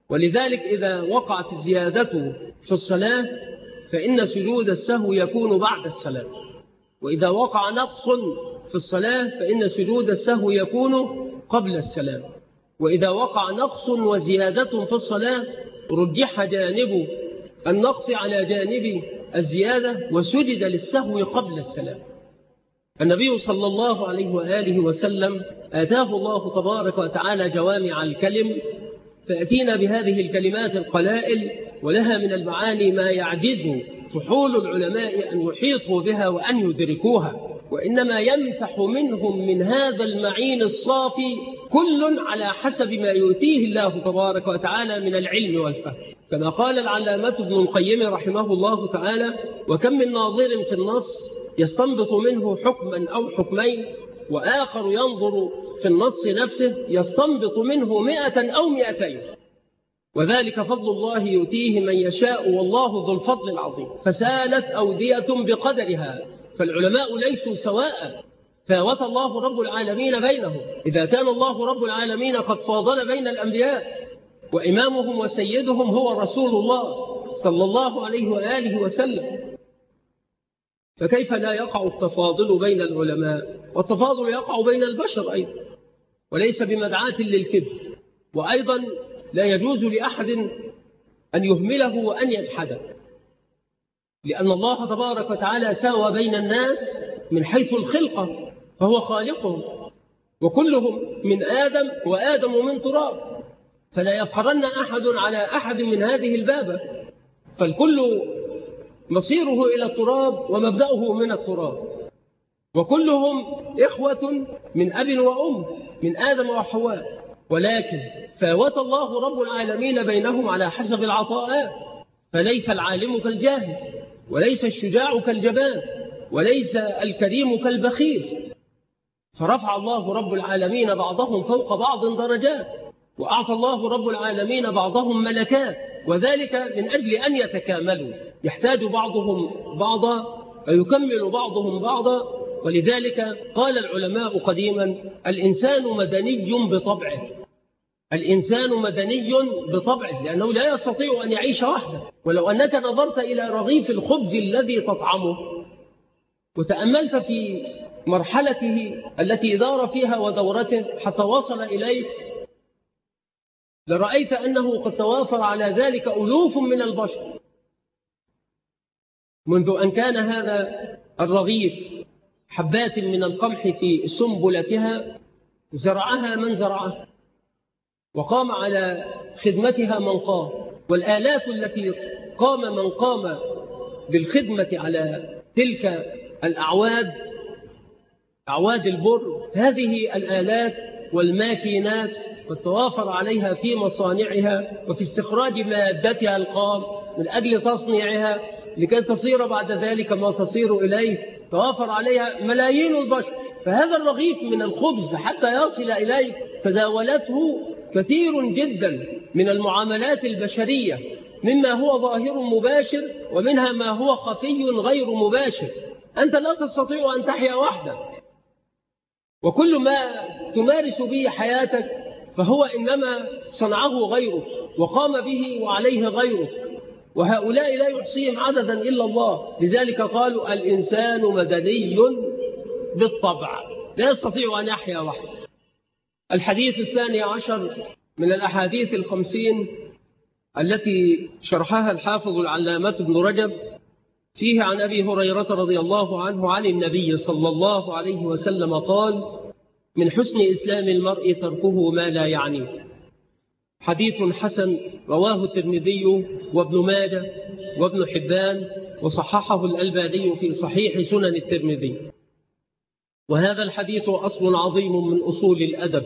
ولذلك إذا وقعت الزيادة في الصلاة فإن سجود السهو يكون بعد السلام، وإذا وقع نقص في الصلاة فإن سجود السهو يكون قبل السلام، وإذا وقع نقص وزيادة في الصلاة رجح جانب النقص على جانب الزيادة وسجد للسهو قبل السلام. النبي صلى الله عليه وآله وسلم آتاه الله تبارك وتعالى جوامع الكلم، فأتينا بهذه الكلمات القلائل ولها من المعاني ما يعجز فحول العلماء أن يحيطوا بها وأن يدركوها، وإنما يمتح منهم من هذا المعين الصافي كل على حسب ما يؤتيه الله تبارك وتعالى من العلم والفهم. كما قال العلامة ابن القيم رحمه الله تعالى: وكم من ناظر في النص يستنبط منه حكما أو حكمين، وآخر ينظر في النص نفسه يستنبط منه 100 أو 200، وذلك فضل الله يؤتيه من يشاء والله ذو الفضل العظيم. فسالت أودية بقدرها، فالعلماء ليسوا سواء، فاوت الله رب العالمين بينهم. إذا كان الله رب العالمين قد فاضل بين الأنبياء وإمامهم وسيدهم هو رسول الله صلى الله عليه وآله وسلم، فكيف لا يقع التفاضل بين العلماء؟ والتفاضل يقع بين البشر أيضا، وليس بمدعاة للكبر، وأيضا لا يجوز لأحد أن يهمله وأن يجحده، لأن الله تبارك وتعالى ساوى بين الناس من حيث الخلقة، فهو خالقهم وكلهم من آدم وآدم من تراب، فلا يفخرن أحد على أحد من هذه البابة، فالكل مصيره إلى التراب ومبدأه من التراب، وكلهم إخوة من أب وأم من آدم وحواء، ولكن فاوت الله رب العالمين بينهم على حسب العطاءات، فليس العالم كالجاهل، وليس الشجاع كالجبان، وليس الكريم كالبخيل، فرفع الله رب العالمين بعضهم فوق بعض درجات، وأعطى الله رب العالمين بعضهم ملكات، وذلك من أجل أن يتكاملوا، يحتاج بعضهم بعضا ويكمل بعضهم بعضا. ولذلك قال العلماء قديما: الإنسان مدني بطبعه، الإنسان مدني بطبعه، لأنه لا يستطيع أن يعيش وحده. ولو أنك نظرت إلى رغيف الخبز الذي تطعمه وتأملت في مرحلته التي دار فيها ودورته حتى وصل إليك، لرأيت أنه قد توافر على ذلك ألوف من البشر، منذ أن كان هذا الرغيف حبات من القمح في سنبلتها زرعها من زرعها، وقام على خدمتها من قام، والآلاف التي قام من قام بالخدمة على تلك الأعواد، أعواد البر، هذه الآلات والماكينات والتوافر عليها في مصانعها وفي استخراج مادتها الخام من أجل تصنيعها لكي تصير بعد ذلك ما تصير إليه، توافر عليها ملايين البشر. فهذا الرغيف من الخبز حتى يصل إليه تداولته كثير جدا من المعاملات البشرية، مما هو ظاهر مباشر ومنها ما هو خفي غير مباشر. أنت لا تستطيع أن تحيا وحدك، وكل ما تمارس به حياتك فهو إنما صنعه غيرك وقام به وعليه غيرك، وهؤلاء لا يحصيهم عددا إلا الله. لذلك قالوا: الإنسان مدني بالطبع، لا يستطيع أن يحيا وحده. الحديث 12 من الأحاديث 50 التي شرحها الحافظ العلامة ابن رجب، فيه عن أبي هريرة رضي الله عنه عن النبي صلى الله عليه وسلم قال: من حسن إسلام المرء تركه ما لا يعنيه. حديث حسن رواه الترمذي وابن ماجه وابن حبان، وصححه الألباني في صحيح سنن الترمذي. وهذا الحديث أصل عظيم من أصول الأدب.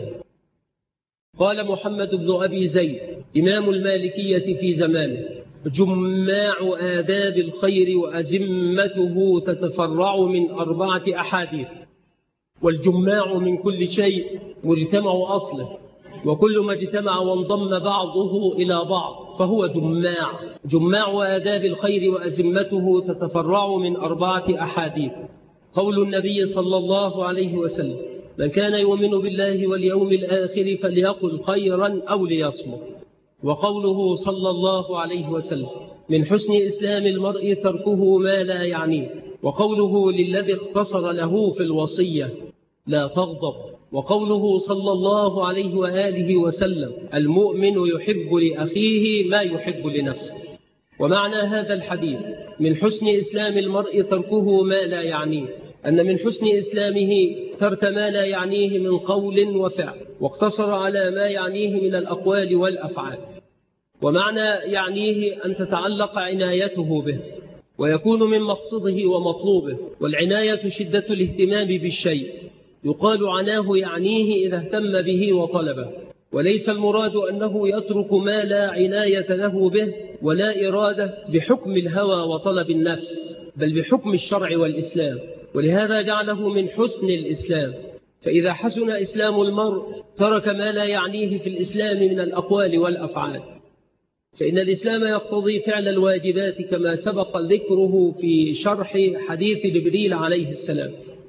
قال محمد بن أبي زيد إمام المالكية في زمانه: جماع آداب الخير وأزمته تتفرع من 4 أحاديث، والجماع من كل شيء مجتمع أصله، وكل ما اجتمع وانضم بعضه إلى بعض فهو جماع. جماع آداب الخير وأزمته تتفرع من 4 أحاديث. قول النبي صلى الله عليه وسلم: من كان يؤمن بالله واليوم الآخر فليقل خيرا أو ليصمت. وقوله صلى الله عليه وسلم: من حسن إسلام المرء تركه ما لا يعنيه. وقوله للذي اختصر له في الوصية: لا تغضب. وقوله صلى الله عليه وآله وسلم: المؤمن يحب لأخيه ما يحب لنفسه. ومعنى هذا الحديث: من حسن إسلام المرء تركه ما لا يعنيه، أن من حسن إسلامه ترك ما لا يعنيه من قول وفعل، واقتصر على ما يعنيه من الأقوال والأفعال. ومعنى يعنيه أن تتعلق عنايته به ويكون من مقصده ومطلوبه. والعناية شدة الاهتمام بالشيء، يقال عناه يعنيه إذا اهتم به وطلبه، وليس المراد أنه يترك ما لا عناية له به ولا إرادة بحكم الهوى وطلب النفس، بل بحكم الشرع والإسلام. ولهذا جعله من حسن الإسلام. فإذا حسن إسلام المرء ترك ما لا يعنيه في الإسلام من الأقوال والأفعال، فإن الإسلام يقتضي فعل الواجبات كما سبق ذكره في شرح حديث جبريل عليه السلام.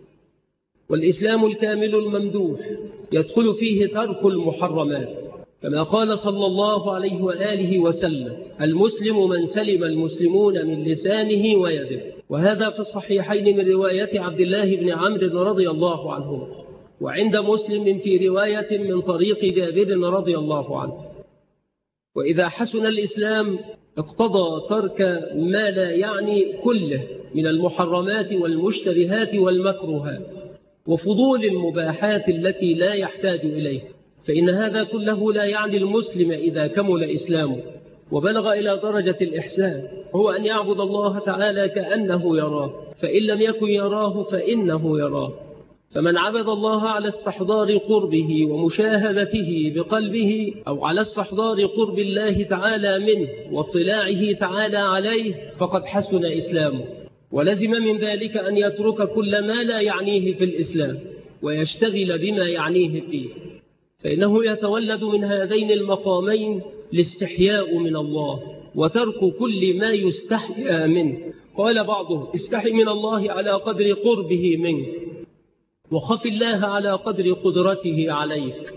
والإسلام الكامل الممدوح يدخل فيه ترك المحرمات، كما قال صلى الله عليه وآله وسلم: المسلم من سلم المسلمون من لسانه ويده. وهذا في الصحيحين من رواية عبد الله بن عمرو رضي الله عنه، وعند مسلم في رواية من طريق جابر رضي الله عنه. وإذا حسن الإسلام اقتضى ترك ما لا يعني كله من المحرمات والمشتبهات والمكروهات وفضول المباحات التي لا يحتاج إليه، فإن هذا كله لا يعني المسلم إذا كمل إسلامه وبلغ إلى درجة الإحسان، هو أن يعبد الله تعالى كأنه يراه، فإن لم يكن يراه فإنه يراه. فمن عبد الله على استحضار قربه ومشاهدته بقلبه، أو على استحضار قرب الله تعالى منه واطلاعه تعالى عليه، فقد حسن إسلامه. ولزم من ذلك أن يترك كل ما لا يعنيه في الإسلام ويشتغل بما يعنيه فيه، فإنه يتولد من هذين المقامين الاستحياء من الله وترك كل ما يستحيا منه. قال بعضهم: استحي من الله على قدر قربه منك، وخف الله على قدر قدرته عليك.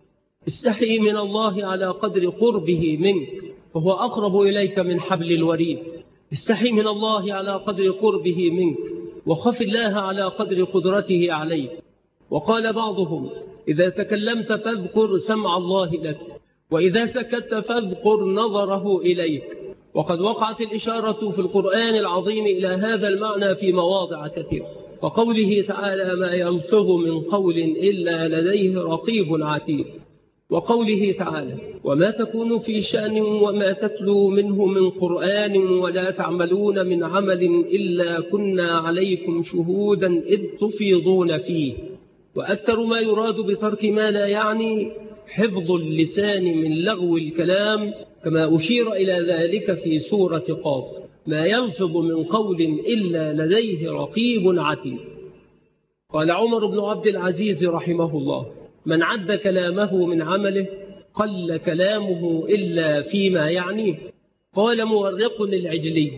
استحي من الله على قدر قربه منك، فهو أقرب إليك من حبل الوريد. استحي من الله على قدر قربه منك، وخف الله على قدر قدرته عليك. وقال بعضهم: إذا تكلمت فاذكر سمع الله لك، وإذا سكت فاذكر نظره إليك. وقد وقعت الإشارة في القرآن العظيم إلى هذا المعنى في مواضع كثيرة، وقوله تعالى: ما يلفظ من قول إلا لديه رقيب عتيد. وقوله تعالى: وما تكون في شأن وما تتلو منه من قرآن ولا تعملون من عمل إلا كنا عليكم شهودا إذ تفيضون فيه. وأكثر ما يراد بترك ما لا يعني حفظ اللسان من لغو الكلام، كما أشير إلى ذلك في سورة قاف: ما يلفظ من قول إلا لديه رقيب عتيد. قال عمر بن عبد العزيز رحمه الله: من عد كلامه من عمله قل كلامه إلا فيما يعنيه. قال مورق العجلي: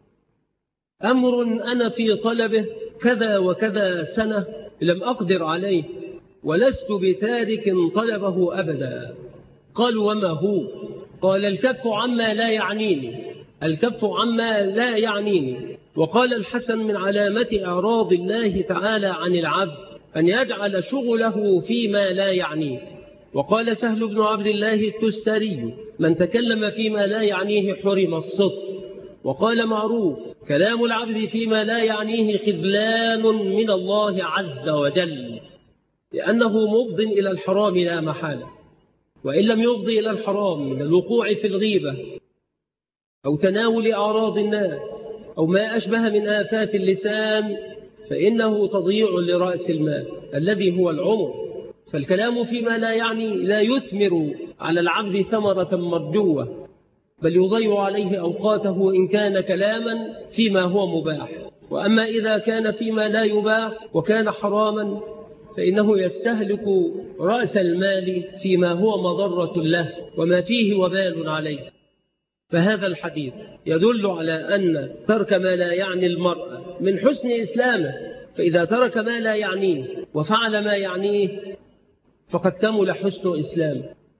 أمر أنا في طلبه كذا وكذا سنة لم أقدر عليه، ولست بتارك طلبه أبدا. قالوا: وما هو؟ قال: الكف عما لا يعنيني، الكف عما لا يعنيني. وقال الحسن: من علامة إعراض الله تعالى عن العبد أن يجعل شغله فيما لا يعنيه. وقال سهل بن عبد الله التستري: من تكلم فيما لا يعنيه حرم الصدق. وقال معروف: كلام العبد فيما لا يعنيه خذلان من الله عز وجل، لأنه مفض إلى الحرام لا محالة. وإن لم يفضي إلى الحرام من الوقوع في الغيبة أو تناول أعراض الناس أو ما أشبه من آفات اللسان، فإنه تضييع لرأس المال الذي هو العمر. فالكلام فيما لا يعني لا يثمر على العبد ثمرة مرجوة، بل يضيع عليه أوقاته إن كان كلاما فيما هو مباح. وأما إذا كان فيما لا يباح وكان حراما، فإنه يستهلك رأس المال فيما هو مضرة له وما فيه وبال عليه. فهذا الحديث يدل على أن ترك ما لا يعني المرء من حسن إسلامه، فإذا ترك ما لا يعنيه وفعل ما يعنيه فقد كمل حسن إسلامه.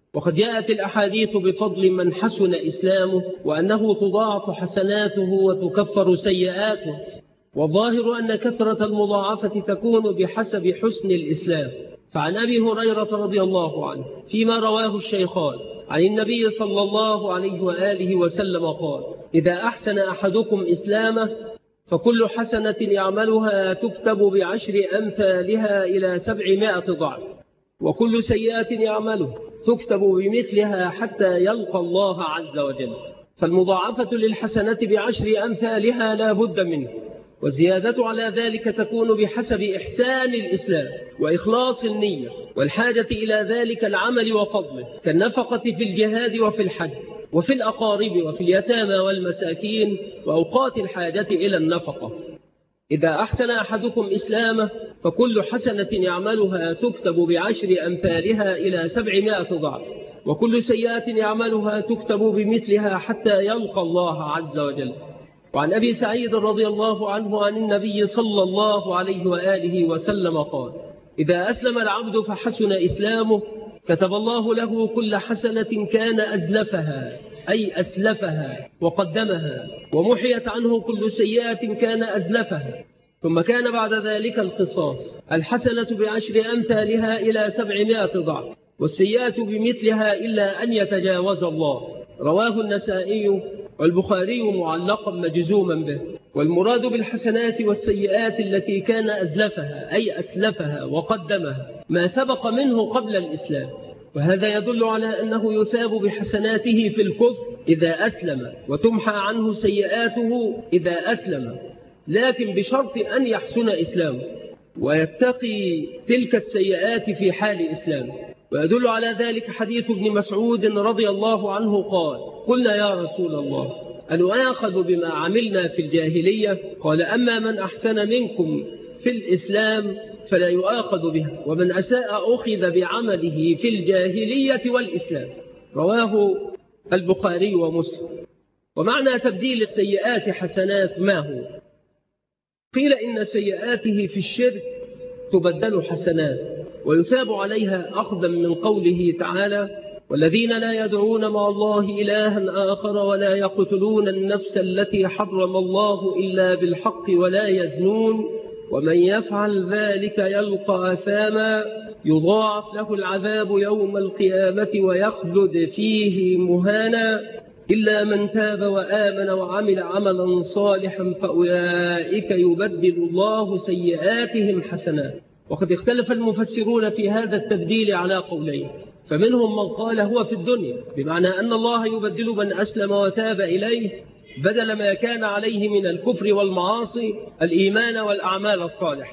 وقد جاءت الأحاديث بفضل من حسن إسلامه وأنه تضاعف حسناته وتكفر سيئاته، والظاهر أن كثرة المضاعفة تكون بحسب حسن الإسلام. فعن أبي هريرة رضي الله عنه فيما رواه الشيخان عن النبي صلى الله عليه وآله وسلم قال: إذا أحسن أحدكم إسلامه فكل حسنة يعملها تكتب ب10 أمثالها إلى 700 ضعف، وكل سيئة يعمله تكتب بمثلها حتى يلقى الله عز وجل. فالمضاعفة للحسنة ب10 أمثالها لا بد منه، والزيادة على ذلك تكون بحسب إحسان الإسلام وإخلاص النية والحاجة إلى ذلك العمل وفضله، كالنفقة في الجهاد وفي الحج وفي الأقارب وفي اليتامى والمساكين وأوقات الحاجة إلى النفقة. إذا أحسن أحدكم إسلامه فكل حسنة يعملها تكتب ب10 أمثالها إلى 700 ضعف، وكل سيئة يعملها تكتب بمثلها حتى يلقى الله عز وجل. وعن أبي سعيد رضي الله عنه عن النبي صلى الله عليه وآله وسلم قال: إذا أسلم العبد فحسن إسلامه كتب الله له كل حسنة كان أزلفها، أي أسلفها وقدمها، ومحيت عنه كل سيئة كان أزلفها. ثم كان بعد ذلك القصاص، الحسنة ب10 أمثالها إلى 700 ضعف، والسيئة بمثلها إلا أن يتجاوز الله. رواه النسائي والبخاري معلقا مجزوما به. والمراد بالحسنات والسيئات التي كان أزلفها أي أسلفها وقدمها ما سبق منه قبل الإسلام، وهذا يدل على أنه يثاب بحسناته في الكفر إذا أسلم، وتمحى عنه سيئاته إذا أسلم، لكن بشرط أن يحسن إسلامه ويتقي تلك السيئات في حال إسلامه. ويدل على ذلك حديث ابن مسعود رضي الله عنه قال: قلنا يا رسول الله أنؤاخذ بما عملنا في الجاهلية؟ قال: أما من أحسن منكم في الإسلام فلا يؤاخذ بها، ومن أساء أخذ بعمله في الجاهلية والإسلام. رواه البخاري ومسلم. ومعنى تبديل السيئات حسنات ما هو؟ قيل إن سيئاته في الشرك تبدل حسنات ويثاب عليها أخذا من قوله تعالى: والذين لا يدعون مع الله إلها آخر ولا يقتلون النفس التي حرم الله إلا بالحق ولا يزنون ومن يفعل ذلك يلقى أثاما يضاعف له العذاب يوم القيامة ويخلد فيه مهانا إلا من تاب وآمن وعمل عملا صالحا فأولئك يبدل الله سيئاتهم حسنات. وقد اختلف المفسرون في هذا التبديل على قولين، فمنهم من قال هو في الدنيا، بمعنى أن الله يبدل من أسلم وتاب إليه بدل ما كان عليه من الكفر والمعاصي الإيمان والأعمال الصالحة.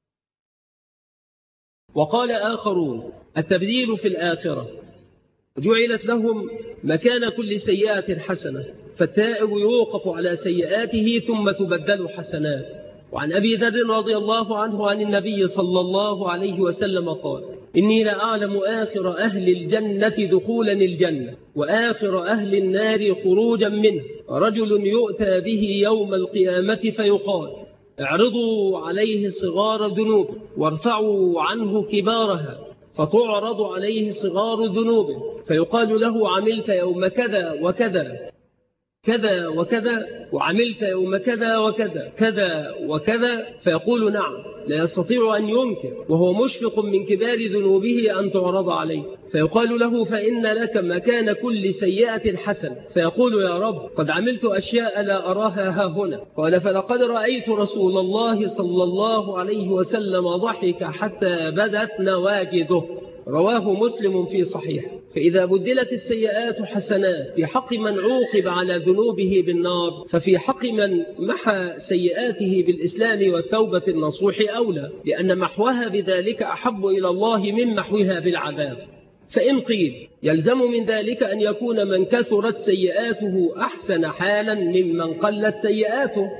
وقال آخرون التبديل في الآخرة، جعلت لهم مكان كل سيئة حسنة، فالتائب يوقف على سيئاته ثم تبدل حسنات. وعن أبي ذر رضي الله عنه عن النبي صلى الله عليه وسلم قال: إني لأعلم آخر أهل الجنة دخولا الجنة وآخر أهل النار خروجا منه، رجل يؤتى به يوم القيامة فيقال: اعرضوا عليه صغار ذنوب وارفعوا عنه كبارها، فتعرض عليه صغار ذنوبه فيقال له: عملت يوم كذا وكذا كذا وكذا، وعملت يوم كذا وكذا كذا وكذا، فيقول: نعم. لا يستطيع أن ينكر وهو مشفق من كبار ذنوبه أن تعرض عليه، فيقال له: فإن لك مكان كل سيئة حسن، فيقول: يا رب قد عملت أشياء لا أراها ها هنا. قال: فلقد رأيت رسول الله صلى الله عليه وسلم ضحك حتى بدت نواجذه. رواه مسلم في صحيح. فإذا بدلت السيئات حسنات في حق من عوقب على ذنوبه بالنار، ففي حق من محى سيئاته بالإسلام والتوبة النصوح أولى، لأن محوها بذلك أحب إلى الله من محوها بالعذاب. فإن قيل يلزم من ذلك أن يكون من كثرت سيئاته أحسن حالا ممن قلت سيئاته،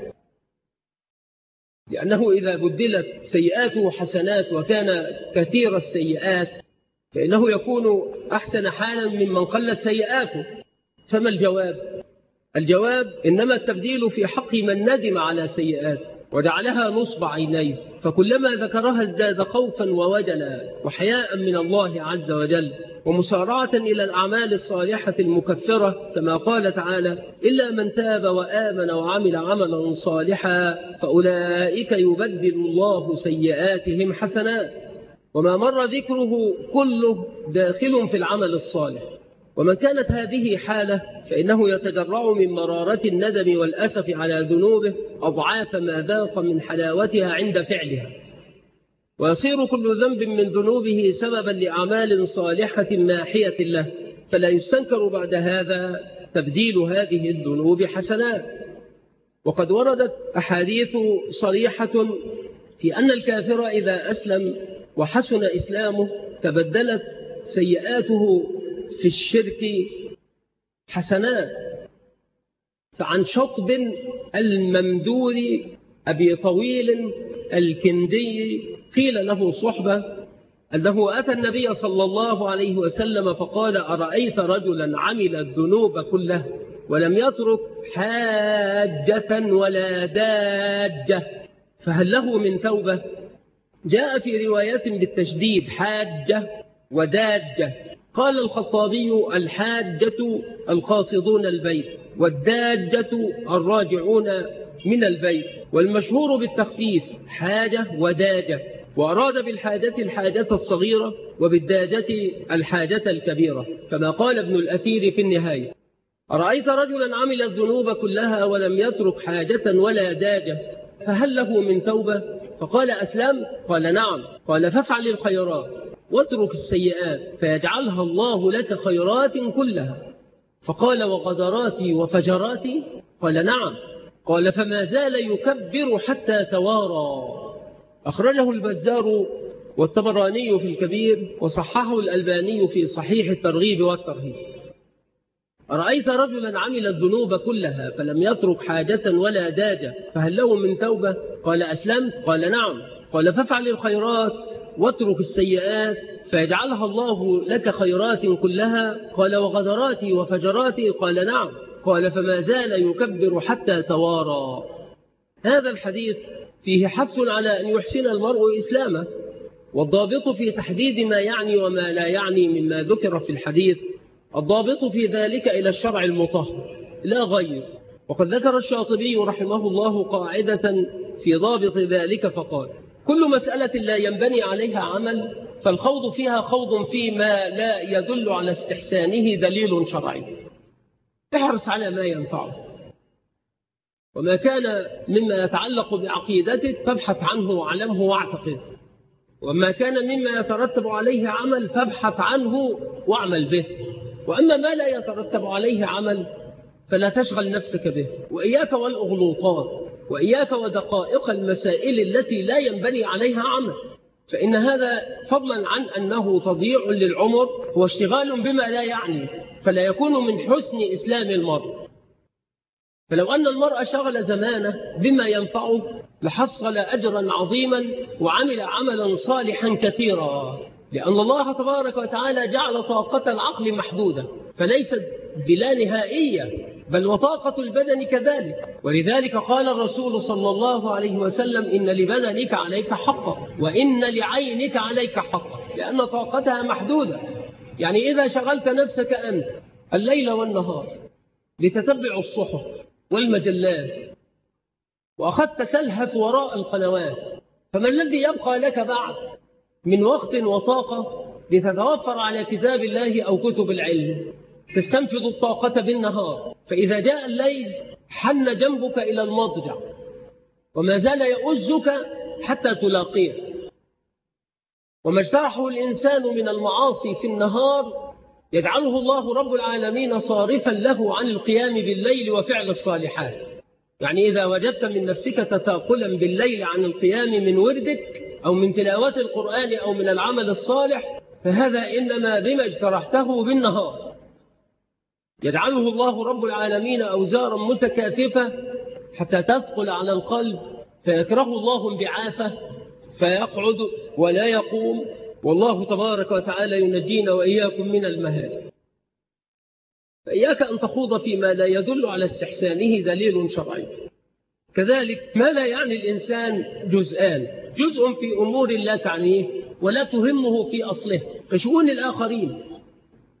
لأنه إذا بدلت سيئاته حسنات وكان كثير السيئات فإنه يكون أحسن حالا ممن قلت سيئاته. فما الجواب؟ الجواب إنما التبديل في حق من ندم على سيئاته وجعلها نصب عينيه، فكلما ذكرها ازداد خوفا ووجلا وحياء من الله عز وجل، ومسارعة إلى الأعمال الصالحة المكفرة كما قال تعالى: إلا من تاب وآمن وعمل عملا صالحا فأولئك يبدل الله سيئاتهم حسنات. وما مر ذكره كله داخل في العمل الصالح. ومن كانت هذه حالة فإنه يتجرع من مرارة الندم والأسف على ذنوبه أضعاف ما ذاق من حلاوتها عند فعلها، ويصير كل ذنب من ذنوبه سببا لأعمال صالحة ماحية له، فلا يستنكر بعد هذا تبديل هذه الذنوب حسنات. وقد وردت أحاديث صريحة في أن الكافر إذا أسلم وحسن إسلامه تبدلت سيئاته في الشرك حسنات. فعن شطب الممدود أبي طويل الكندي قيل له صحبة أنه أتى النبي صلى الله عليه وسلم فقال: أرأيت رجلا عمل الذنوب كلها ولم يترك حاجة ولا داجة فهل له من توبة؟ جاء في روايات بالتشديد حاجة وداجة. قال الخطابي: الحاجة القاصدون البيت، والداجة الراجعون من البيت، والمشهور بالتخفيف حاجة وداجة، وأراد بالحاجة الحاجة الصغيرة وبالداجة الحاجة الكبيرة، كما قال ابن الأثير في النهاية: أرأيت رجلا عمل الذنوب كلها ولم يترك حاجة ولا داجة فهل له من توبة؟ فقال: أسلم؟ قال: نعم. قال: فافعل الخيرات واترك السيئات فيجعلها الله لك خيرات كلها. فقال: وغدراتي وفجراتي؟ قال: نعم. قال: فما زال يكبر حتى توارى. أخرجه البزار والطبراني في الكبير، وصححه الألباني في صحيح الترغيب والترهيب. أرأيت رجلا عمل الذنوب كلها فلم يترك حاجة ولا داجة فهل له من توبة؟ قال: أسلمت؟ قال: نعم. قال: فافعل الخيرات واترك السيئات فيجعلها الله لك خيرات كلها. قال: وغدراتي وفجراتي؟ قال: نعم. قال: فما زال يكبر حتى توارى. هذا الحديث فيه حث على أن يحسن المرء إسلامه، والضابط في تحديد ما يعني وما لا يعني مما ذكر في الحديث الضابط في ذلك إلى الشرع المطهر لا غير. وقد ذكر الشاطبي رحمه الله قاعدة في ضابط ذلك فقال: كل مسألة لا ينبني عليها عمل فالخوض فيها خوض فيما لا يدل على استحسانه دليل شرعي. احرص على ما ينفعك، وما كان مما يتعلق بعقيدتك فابحث عنه واعلمه واعتقده، وما كان مما يترتب عليه عمل فابحث عنه واعمل به، وأما ما لا يترتب عليه عمل فلا تشغل نفسك به. وإياك والأغلوطات، وإياك ودقائق المسائل التي لا ينبني عليها عمل، فإن هذا فضلا عن أنه تضييع للعمر هو اشتغال بما لا يعني، فلا يكون من حسن إسلام المرء. فلو أن المرء شغل زمانه بما ينفعه لحصل أجرا عظيما وعمل عملا صالحا كثيرا، لأن الله تبارك وتعالى جعل طاقة العقل محدودة فليست بلا نهائية، بل وطاقة البدن كذلك. ولذلك قال الرسول صلى الله عليه وسلم: إن لبدنك عليك حقا وإن لعينك عليك حقا، لأن طاقتها محدودة. يعني إذا شغلت نفسك أنت الليل والنهار لتتبع الصحف والمجلات وأخذت تلهث وراء القنوات، فما الذي يبقى لك بعد من وقت وطاقة لتتوفر على كتاب الله أو كتب العلم؟ تستنفذ الطاقة بالنهار، فإذا جاء الليل حن جنبك إلى المضجع وما زال يؤزك حتى تلاقيه. وما اجترحه الإنسان من المعاصي في النهار يجعله الله رب العالمين صارفا له عن القيام بالليل وفعل الصالحات. يعني إذا وجدت من نفسك تثاقلا بالليل عن القيام من وردك أو من تلاوة القرآن أو من العمل الصالح، فهذا إنما بما اجترحته بالنهار. يجعله الله رب العالمين أوزارا متكاثفة حتى تثقل على القلب، فيكره الله انبعاثه فيقعد ولا يقوم، والله تبارك وتعالى ينجينا وإياكم من المهالك. فإياك أن تخوض فيما لا يدل على استحسانه دليل شرعي. كذلك ما لا يعني الإنسان جزءان: جزء في أمور لا تعنيه ولا تهمه في أصله كشؤون الآخرين،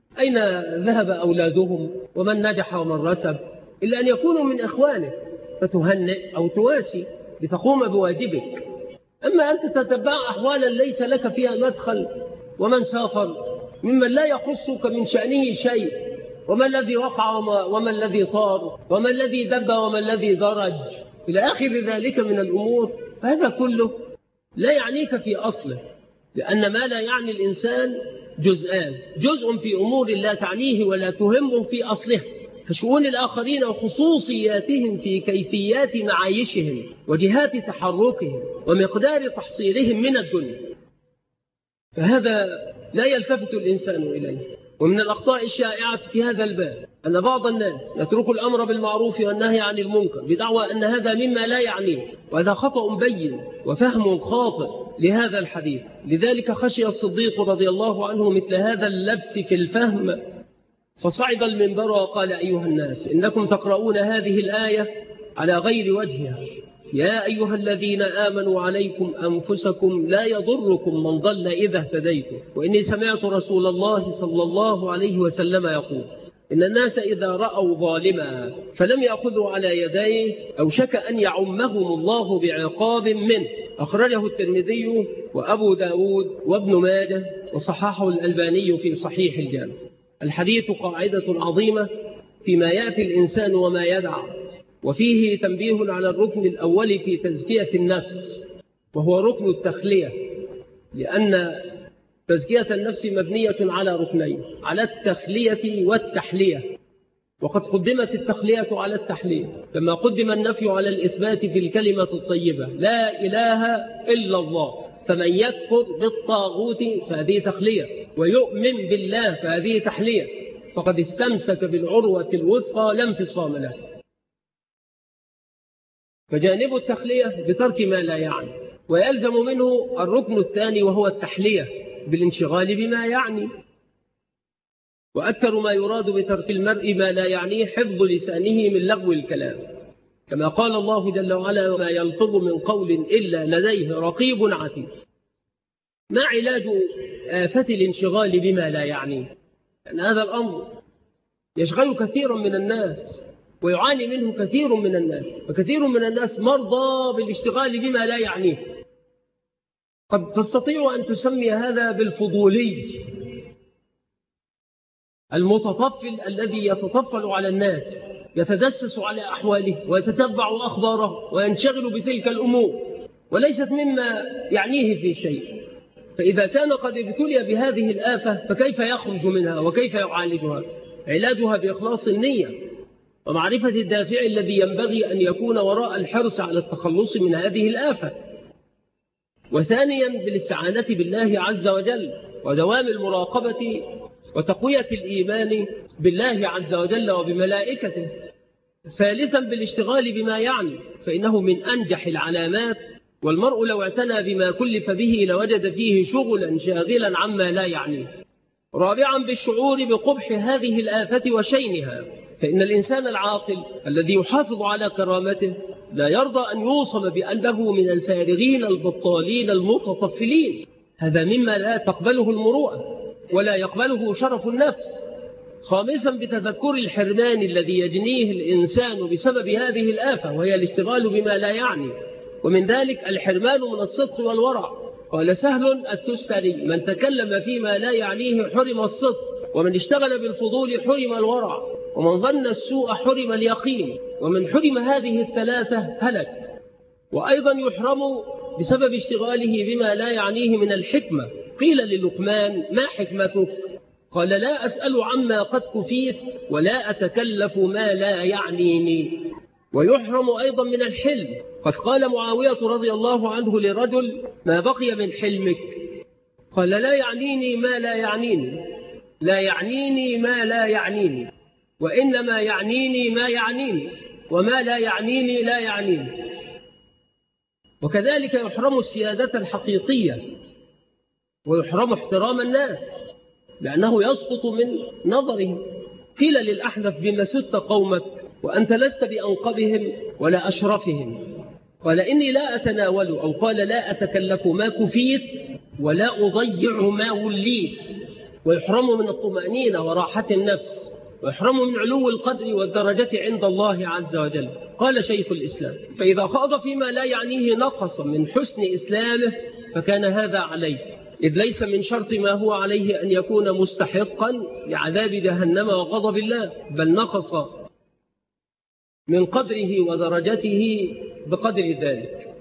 أين ذهب أولادهم ومن نجح ومن رسب، إلا أن يكونوا من إخوانك فتهنئ أو تواسي لتقوم بواجبك. أما أنت تتبع أحوالا ليس لك فيها مدخل، ومن سافر ممن لا يخصك من شأنه شيء، وما الذي وقع وما الذي طار وما الذي دب وما الذي درج إلى آخر ذلك من الأمور، فهذا كله لا يعنيك في أصله، لأن ما لا يعني الإنسان جزءان: جزء في أمور لا تعنيه ولا تهمه في أصله كشؤون الآخرين وخصوصياتهم في كيفيات معايشهم وجهات تحركهم ومقدار تحصيلهم من الدنيا، فهذا لا يلتفت الإنسان إليه. ومن الأخطاء الشائعة في هذا الباب أن بعض الناس يترك الأمر بالمعروف والنهي عن المنكر بدعوى أن هذا مما لا يعنيه، وهذا خطأ بين وفهم خاطئ لهذا الحديث. لذلك خشي الصديق رضي الله عنه مثل هذا اللبس في الفهم، فصعد المنبر وقال: أيها الناس، إنكم تقرؤون هذه الآية على غير وجهها. يا أيها الذين آمنوا عليكم أنفسكم لا يضركم من ضل إذا اهتديتم، وإني سمعت رسول الله صلى الله عليه وسلم يقول: إن الناس إذا رأوا ظالما فلم يأخذوا على يديه أوشك أن يعمهم الله بعقاب منه. أخرجه الترمذي وأبو داود وابن ماجه وصححه الألباني في صحيح الجامع. الحديث قاعدة عظيمة فيما يأتي الإنسان وما يدعى، وفيه تنبيه على الركن الأول في تزكية النفس، وهو ركن التخلية، لأن تزكية النفس مبنية على ركنين: على التخلية والتحلية، وقد قدمت التخلية على التحلية كما قدم النفي على الإثبات في الكلمة الطيبة: لا إله إلا الله. فمن يكفر بالطاغوت فهذه تخلية، ويؤمن بالله فهذه تحلية، فقد استمسك بالعروة الوثقى لا انفصام له. فجانب التخلية بترك ما لا يعني، ويلزم منه الركن الثاني وهو التحلية بالانشغال بما يعني. وأكثر ما يراد بترك المرء ما لا يعنيه حفظ لسانه من لغو الكلام، كما قال الله جل وعلا: وما يلفظ من قول إلا لديه رقيب عتيد. ما علاج آفة الانشغال بما لا يعنيه؟ أن هذا الأمر يشغل كثيرا من الناس ويعاني منه كثير من الناس، وكثير من الناس مرضى بالاشتغال بما لا يعنيه. قد تستطيع أن تسمي هذا بالفضولي المتطفل الذي يتطفل على الناس، يتجسس على أحواله ويتتبع أخباره وينشغل بتلك الأمور، وليست مما يعنيه في شيء. فإذا كان قد ابتلي بهذه الآفة فكيف يخرج منها وكيف يعالجها؟ علاجها بإخلاص النية ومعرفة الدافع الذي ينبغي أن يكون وراء الحرص على التخلص من هذه الآفة، وثانيا بالاستعانة بالله عز وجل ودوام المراقبة وتقوية الإيمان بالله عز وجل وبملائكته، ثالثا بالاشتغال بما يعني، فإنه من أنجح العلامات، والمرء لو اعتنى بما كلف به لوجد فيه شغلا شاغلا عما لا يعنيه. رابعا بالشعور بقبح هذه الآفة وشينها، فإن الإنسان العاقل الذي يحافظ على كرامته لا يرضى أن يوصم بأنه من الفارغين البطالين المتطفلين، هذا مما لا تقبله المروءة ولا يقبله شرف النفس. خامسا بتذكر الحرمان الذي يجنيه الإنسان بسبب هذه الآفة، وهي الاشتغال بما لا يعني، ومن ذلك الحرمان من الصدق والورع. قال سهل التستري: من تكلم فيما لا يعنيه حرم الصدق، ومن اشتغل بالفضول حرم الورع، ومن ظن السوء حرم اليقين، ومن حرم هذه الثلاثة هلك. وأيضا يحرم بسبب اشتغاله بما لا يعنيه من الحكمة. قيل للقمان: ما حكمتك؟ قال: لا أسأل عما قد كفيت ولا أتكلف ما لا يعنيني. ويحرم أيضا من الحلم. قد قال معاوية رضي الله عنه لرجل: ما بقي من حلمك؟ قال: لا يعنيني ما لا يعنيني، لا يعنيني ما لا يعنيني، وإنما يعنيني ما يعنيني، وما لا يعنيني لا يعنيني. وكذلك يحرم السيادة الحقيقية، ويحرم احترام الناس لأنه يسقط من نظرهم. قيل للأحنف: بما سدت قومك وأنت لست بأنقبهم ولا أشرفهم؟ قال: إني لا أتناول، أو قال: لا أتكلف ما كفيت ولا أضيع ما وليت. ويحرم من الطمأنينة وراحة النفس، ويحرم من علو القدر والدرجة عند الله عز وجل. قال شيخ الإسلام: فإذا خاض فيما لا يعنيه نقص من حسن إسلامه فكان هذا عليه، إذ ليس من شرط ما هو عليه أن يكون مستحقا لعذاب جهنم وغضب الله، بل نقص من قدره ودرجته بقدر ذلك.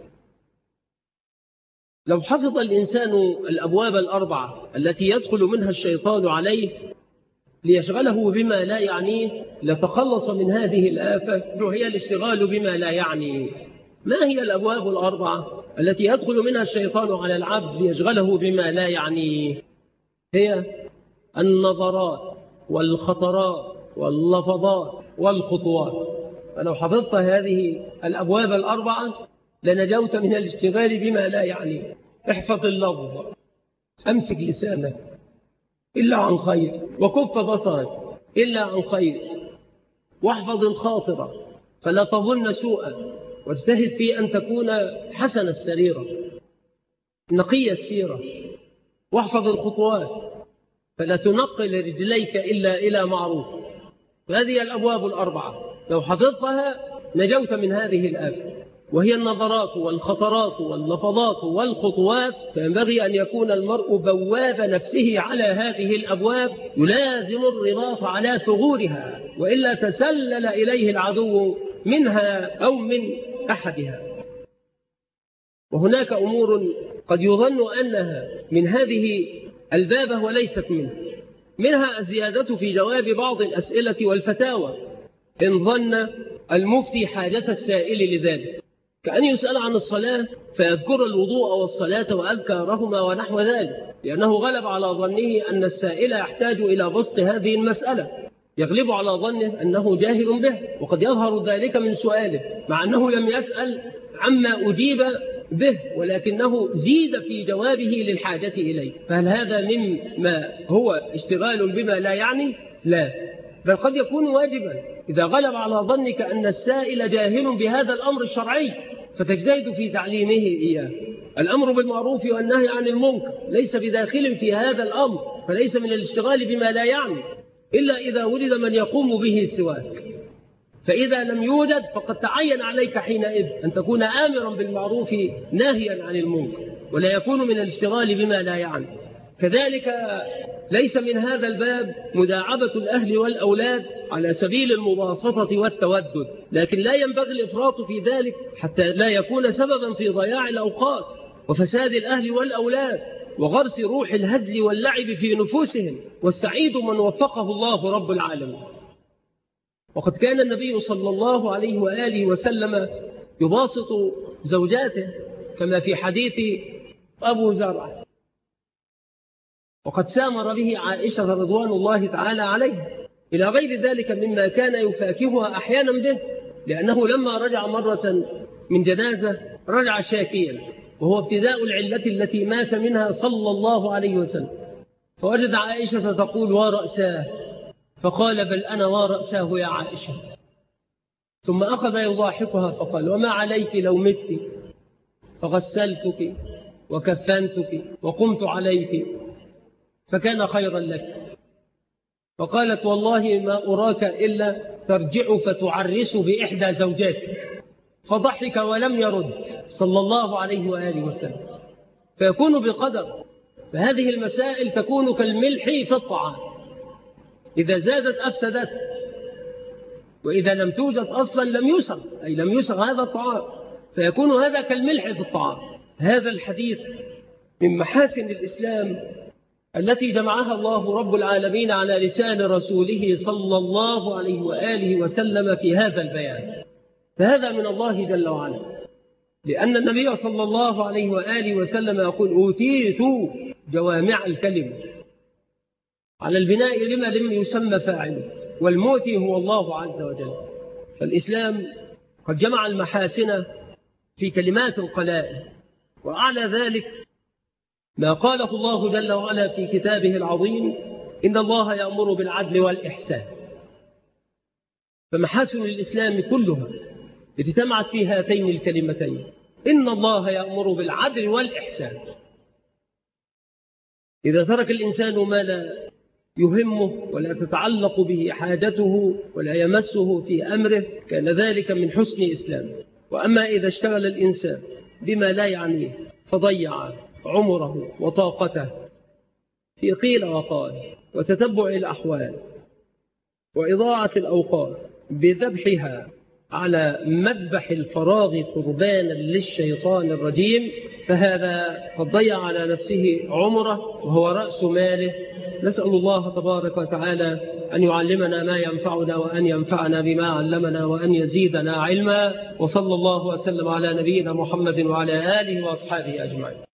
لو حفظ الإنسان الأبواب الأربعة التي يدخل منها الشيطان عليه ليشغله بما لا يعنيه لتخلص من هذه الآفة، وهي الاشتغال بما لا يعنيه. ما هي الأبواب الأربعة التي يدخل منها الشيطان على العبد ليشغله بما لا يعنيه؟ هي النظرات والخطرات واللفظات والخطوات. فلو حفظت هذه الأبواب الأربعة لنجوت من الاشتغال بما لا يعنيه. احفظ اللفظ، أمسك لسانك إلا عن خير، وكف بصرك إلا عن خير، واحفظ الخاطرة فلا تظن سوءا، واجتهد في أن تكون حسن السريرة نقي السيرة، واحفظ الخطوات فلا تنقل رجليك إلا إلى معروف. هذه الأبواب الأربعة لو حفظتها نجوت من هذه الآفة، وهي النظرات والخطرات واللفظات والخطوات. فينبغي أن يكون المرء بواب نفسه على هذه الأبواب، يلازم الرباط على ثغورها، وإلا تسلل إليه العدو منها أو من أحدها. وهناك أمور قد يظن أنها من هذه البابة وليست منها الزيادة في جواب بعض الأسئلة والفتاوى إن ظن المفتي حاجة السائل لذلك، كأن يسأل عن الصلاة فيذكر الوضوء والصلاة وأذكارهما ونحو ذلك، لأنه غلب على ظنه أن السائل يحتاج إلى بسط هذه المسألة، يغلب على ظنه أنه جاهل به، وقد يظهر ذلك من سؤاله مع أنه لم يسأل عما أجيب به، ولكنه زيد في جوابه للحاجة إليه. فهل هذا مما هو اشتغال بما لا يعني؟ لا، بل قد يكون واجبا إذا غلب على ظنك أن السائل جاهل بهذا الأمر الشرعي فتجتهد في تعليمه إياه. الأمر بالمعروف والنهي عن المنكر ليس بداخل في هذا الأمر، فليس من الاشتغال بما لا يعني إلا إذا وجد من يقوم به سواك. فإذا لم يوجد فقد تعين عليك حينئذ أن تكون آمرا بالمعروف ناهيا عن المنكر، ولا يكون من الاشتغال بما لا يعني. كذلك ليس من هذا الباب مداعبة الأهل والأولاد على سبيل المباسطة والتودد، لكن لا ينبغي الإفراط في ذلك حتى لا يكون سببا في ضياع الأوقات وفساد الأهل والأولاد وغرس روح الهزل واللعب في نفوسهم. والسعيد من وفقه الله رب العالمين. وقد كان النبي صلى الله عليه وآله وسلم يباسط زوجاته كما في حديث أبو زرع، وقد سامر به عائشة رضوان الله تعالى عليه إلى غير ذلك مما كان يفاكهها أحيانا به، لأنه لما رجع مرة من جنازة رجع شاكيا، وهو ابتداء العلة التي مات منها صلى الله عليه وسلم، فوجد عائشة تقول ورأساه، فقال بل أنا ورأساه يا عائشة، ثم أخذ يضاحكها فقال وما عليك لو مت، فغسلتك وكفنتك وقمت عليك فكان خيرا لك. فقالت والله ما أراك إلا ترجع فتعرس بإحدى زوجاتك، فضحك ولم يرد صلى الله عليه وآله وسلم. فيكون بقدر. فهذه المسائل تكون كالملح في الطعام، إذا زادت أفسدت، وإذا لم توجد أصلا لم يسغ، أي لم يسغ هذا الطعام، فيكون هذا كالملح في الطعام. هذا الحديث من محاسن الإسلام التي جمعها الله رب العالمين على لسان رسوله صلى الله عليه وآله وسلم في هذا البيان. فهذا من الله جل وعلا، لأن النبي صلى الله عليه وآله وسلم يقول أوتيت جوامع الكلم، على البناء لما لم يسمى فاعله، والمؤتي هو الله عز وجل. فالإسلام قد جمع المحاسن في كلمات قلائل، وأعلى ذلك ما قاله الله جل وعلا في كتابه العظيم إن الله يأمر بالعدل والإحسان. فمحاسن الإسلام كلها اجتمعت في هاتين الكلمتين، إن الله يأمر بالعدل والإحسان. إذا ترك الإنسان ما لا يهمه ولا تتعلق به حاجته ولا يمسه في أمره، كان ذلك من حسن إسلامه. وأما إذا اشتغل الإنسان بما لا يعنيه فضيع عمره وطاقته في قيل وقال وتتبع الأحوال وإضاعة الأوقات بذبحها على مذبح الفراغ قربانا للشيطان الرجيم، فهذا قد ضيع على نفسه عمره وهو رأس ماله. نسأل الله تبارك وتعالى أن يعلمنا ما ينفعنا وأن ينفعنا بما علمنا وأن يزيدنا علما. وصلى الله وسلم على نبينا محمد وعلى آله وأصحابه أجمعين.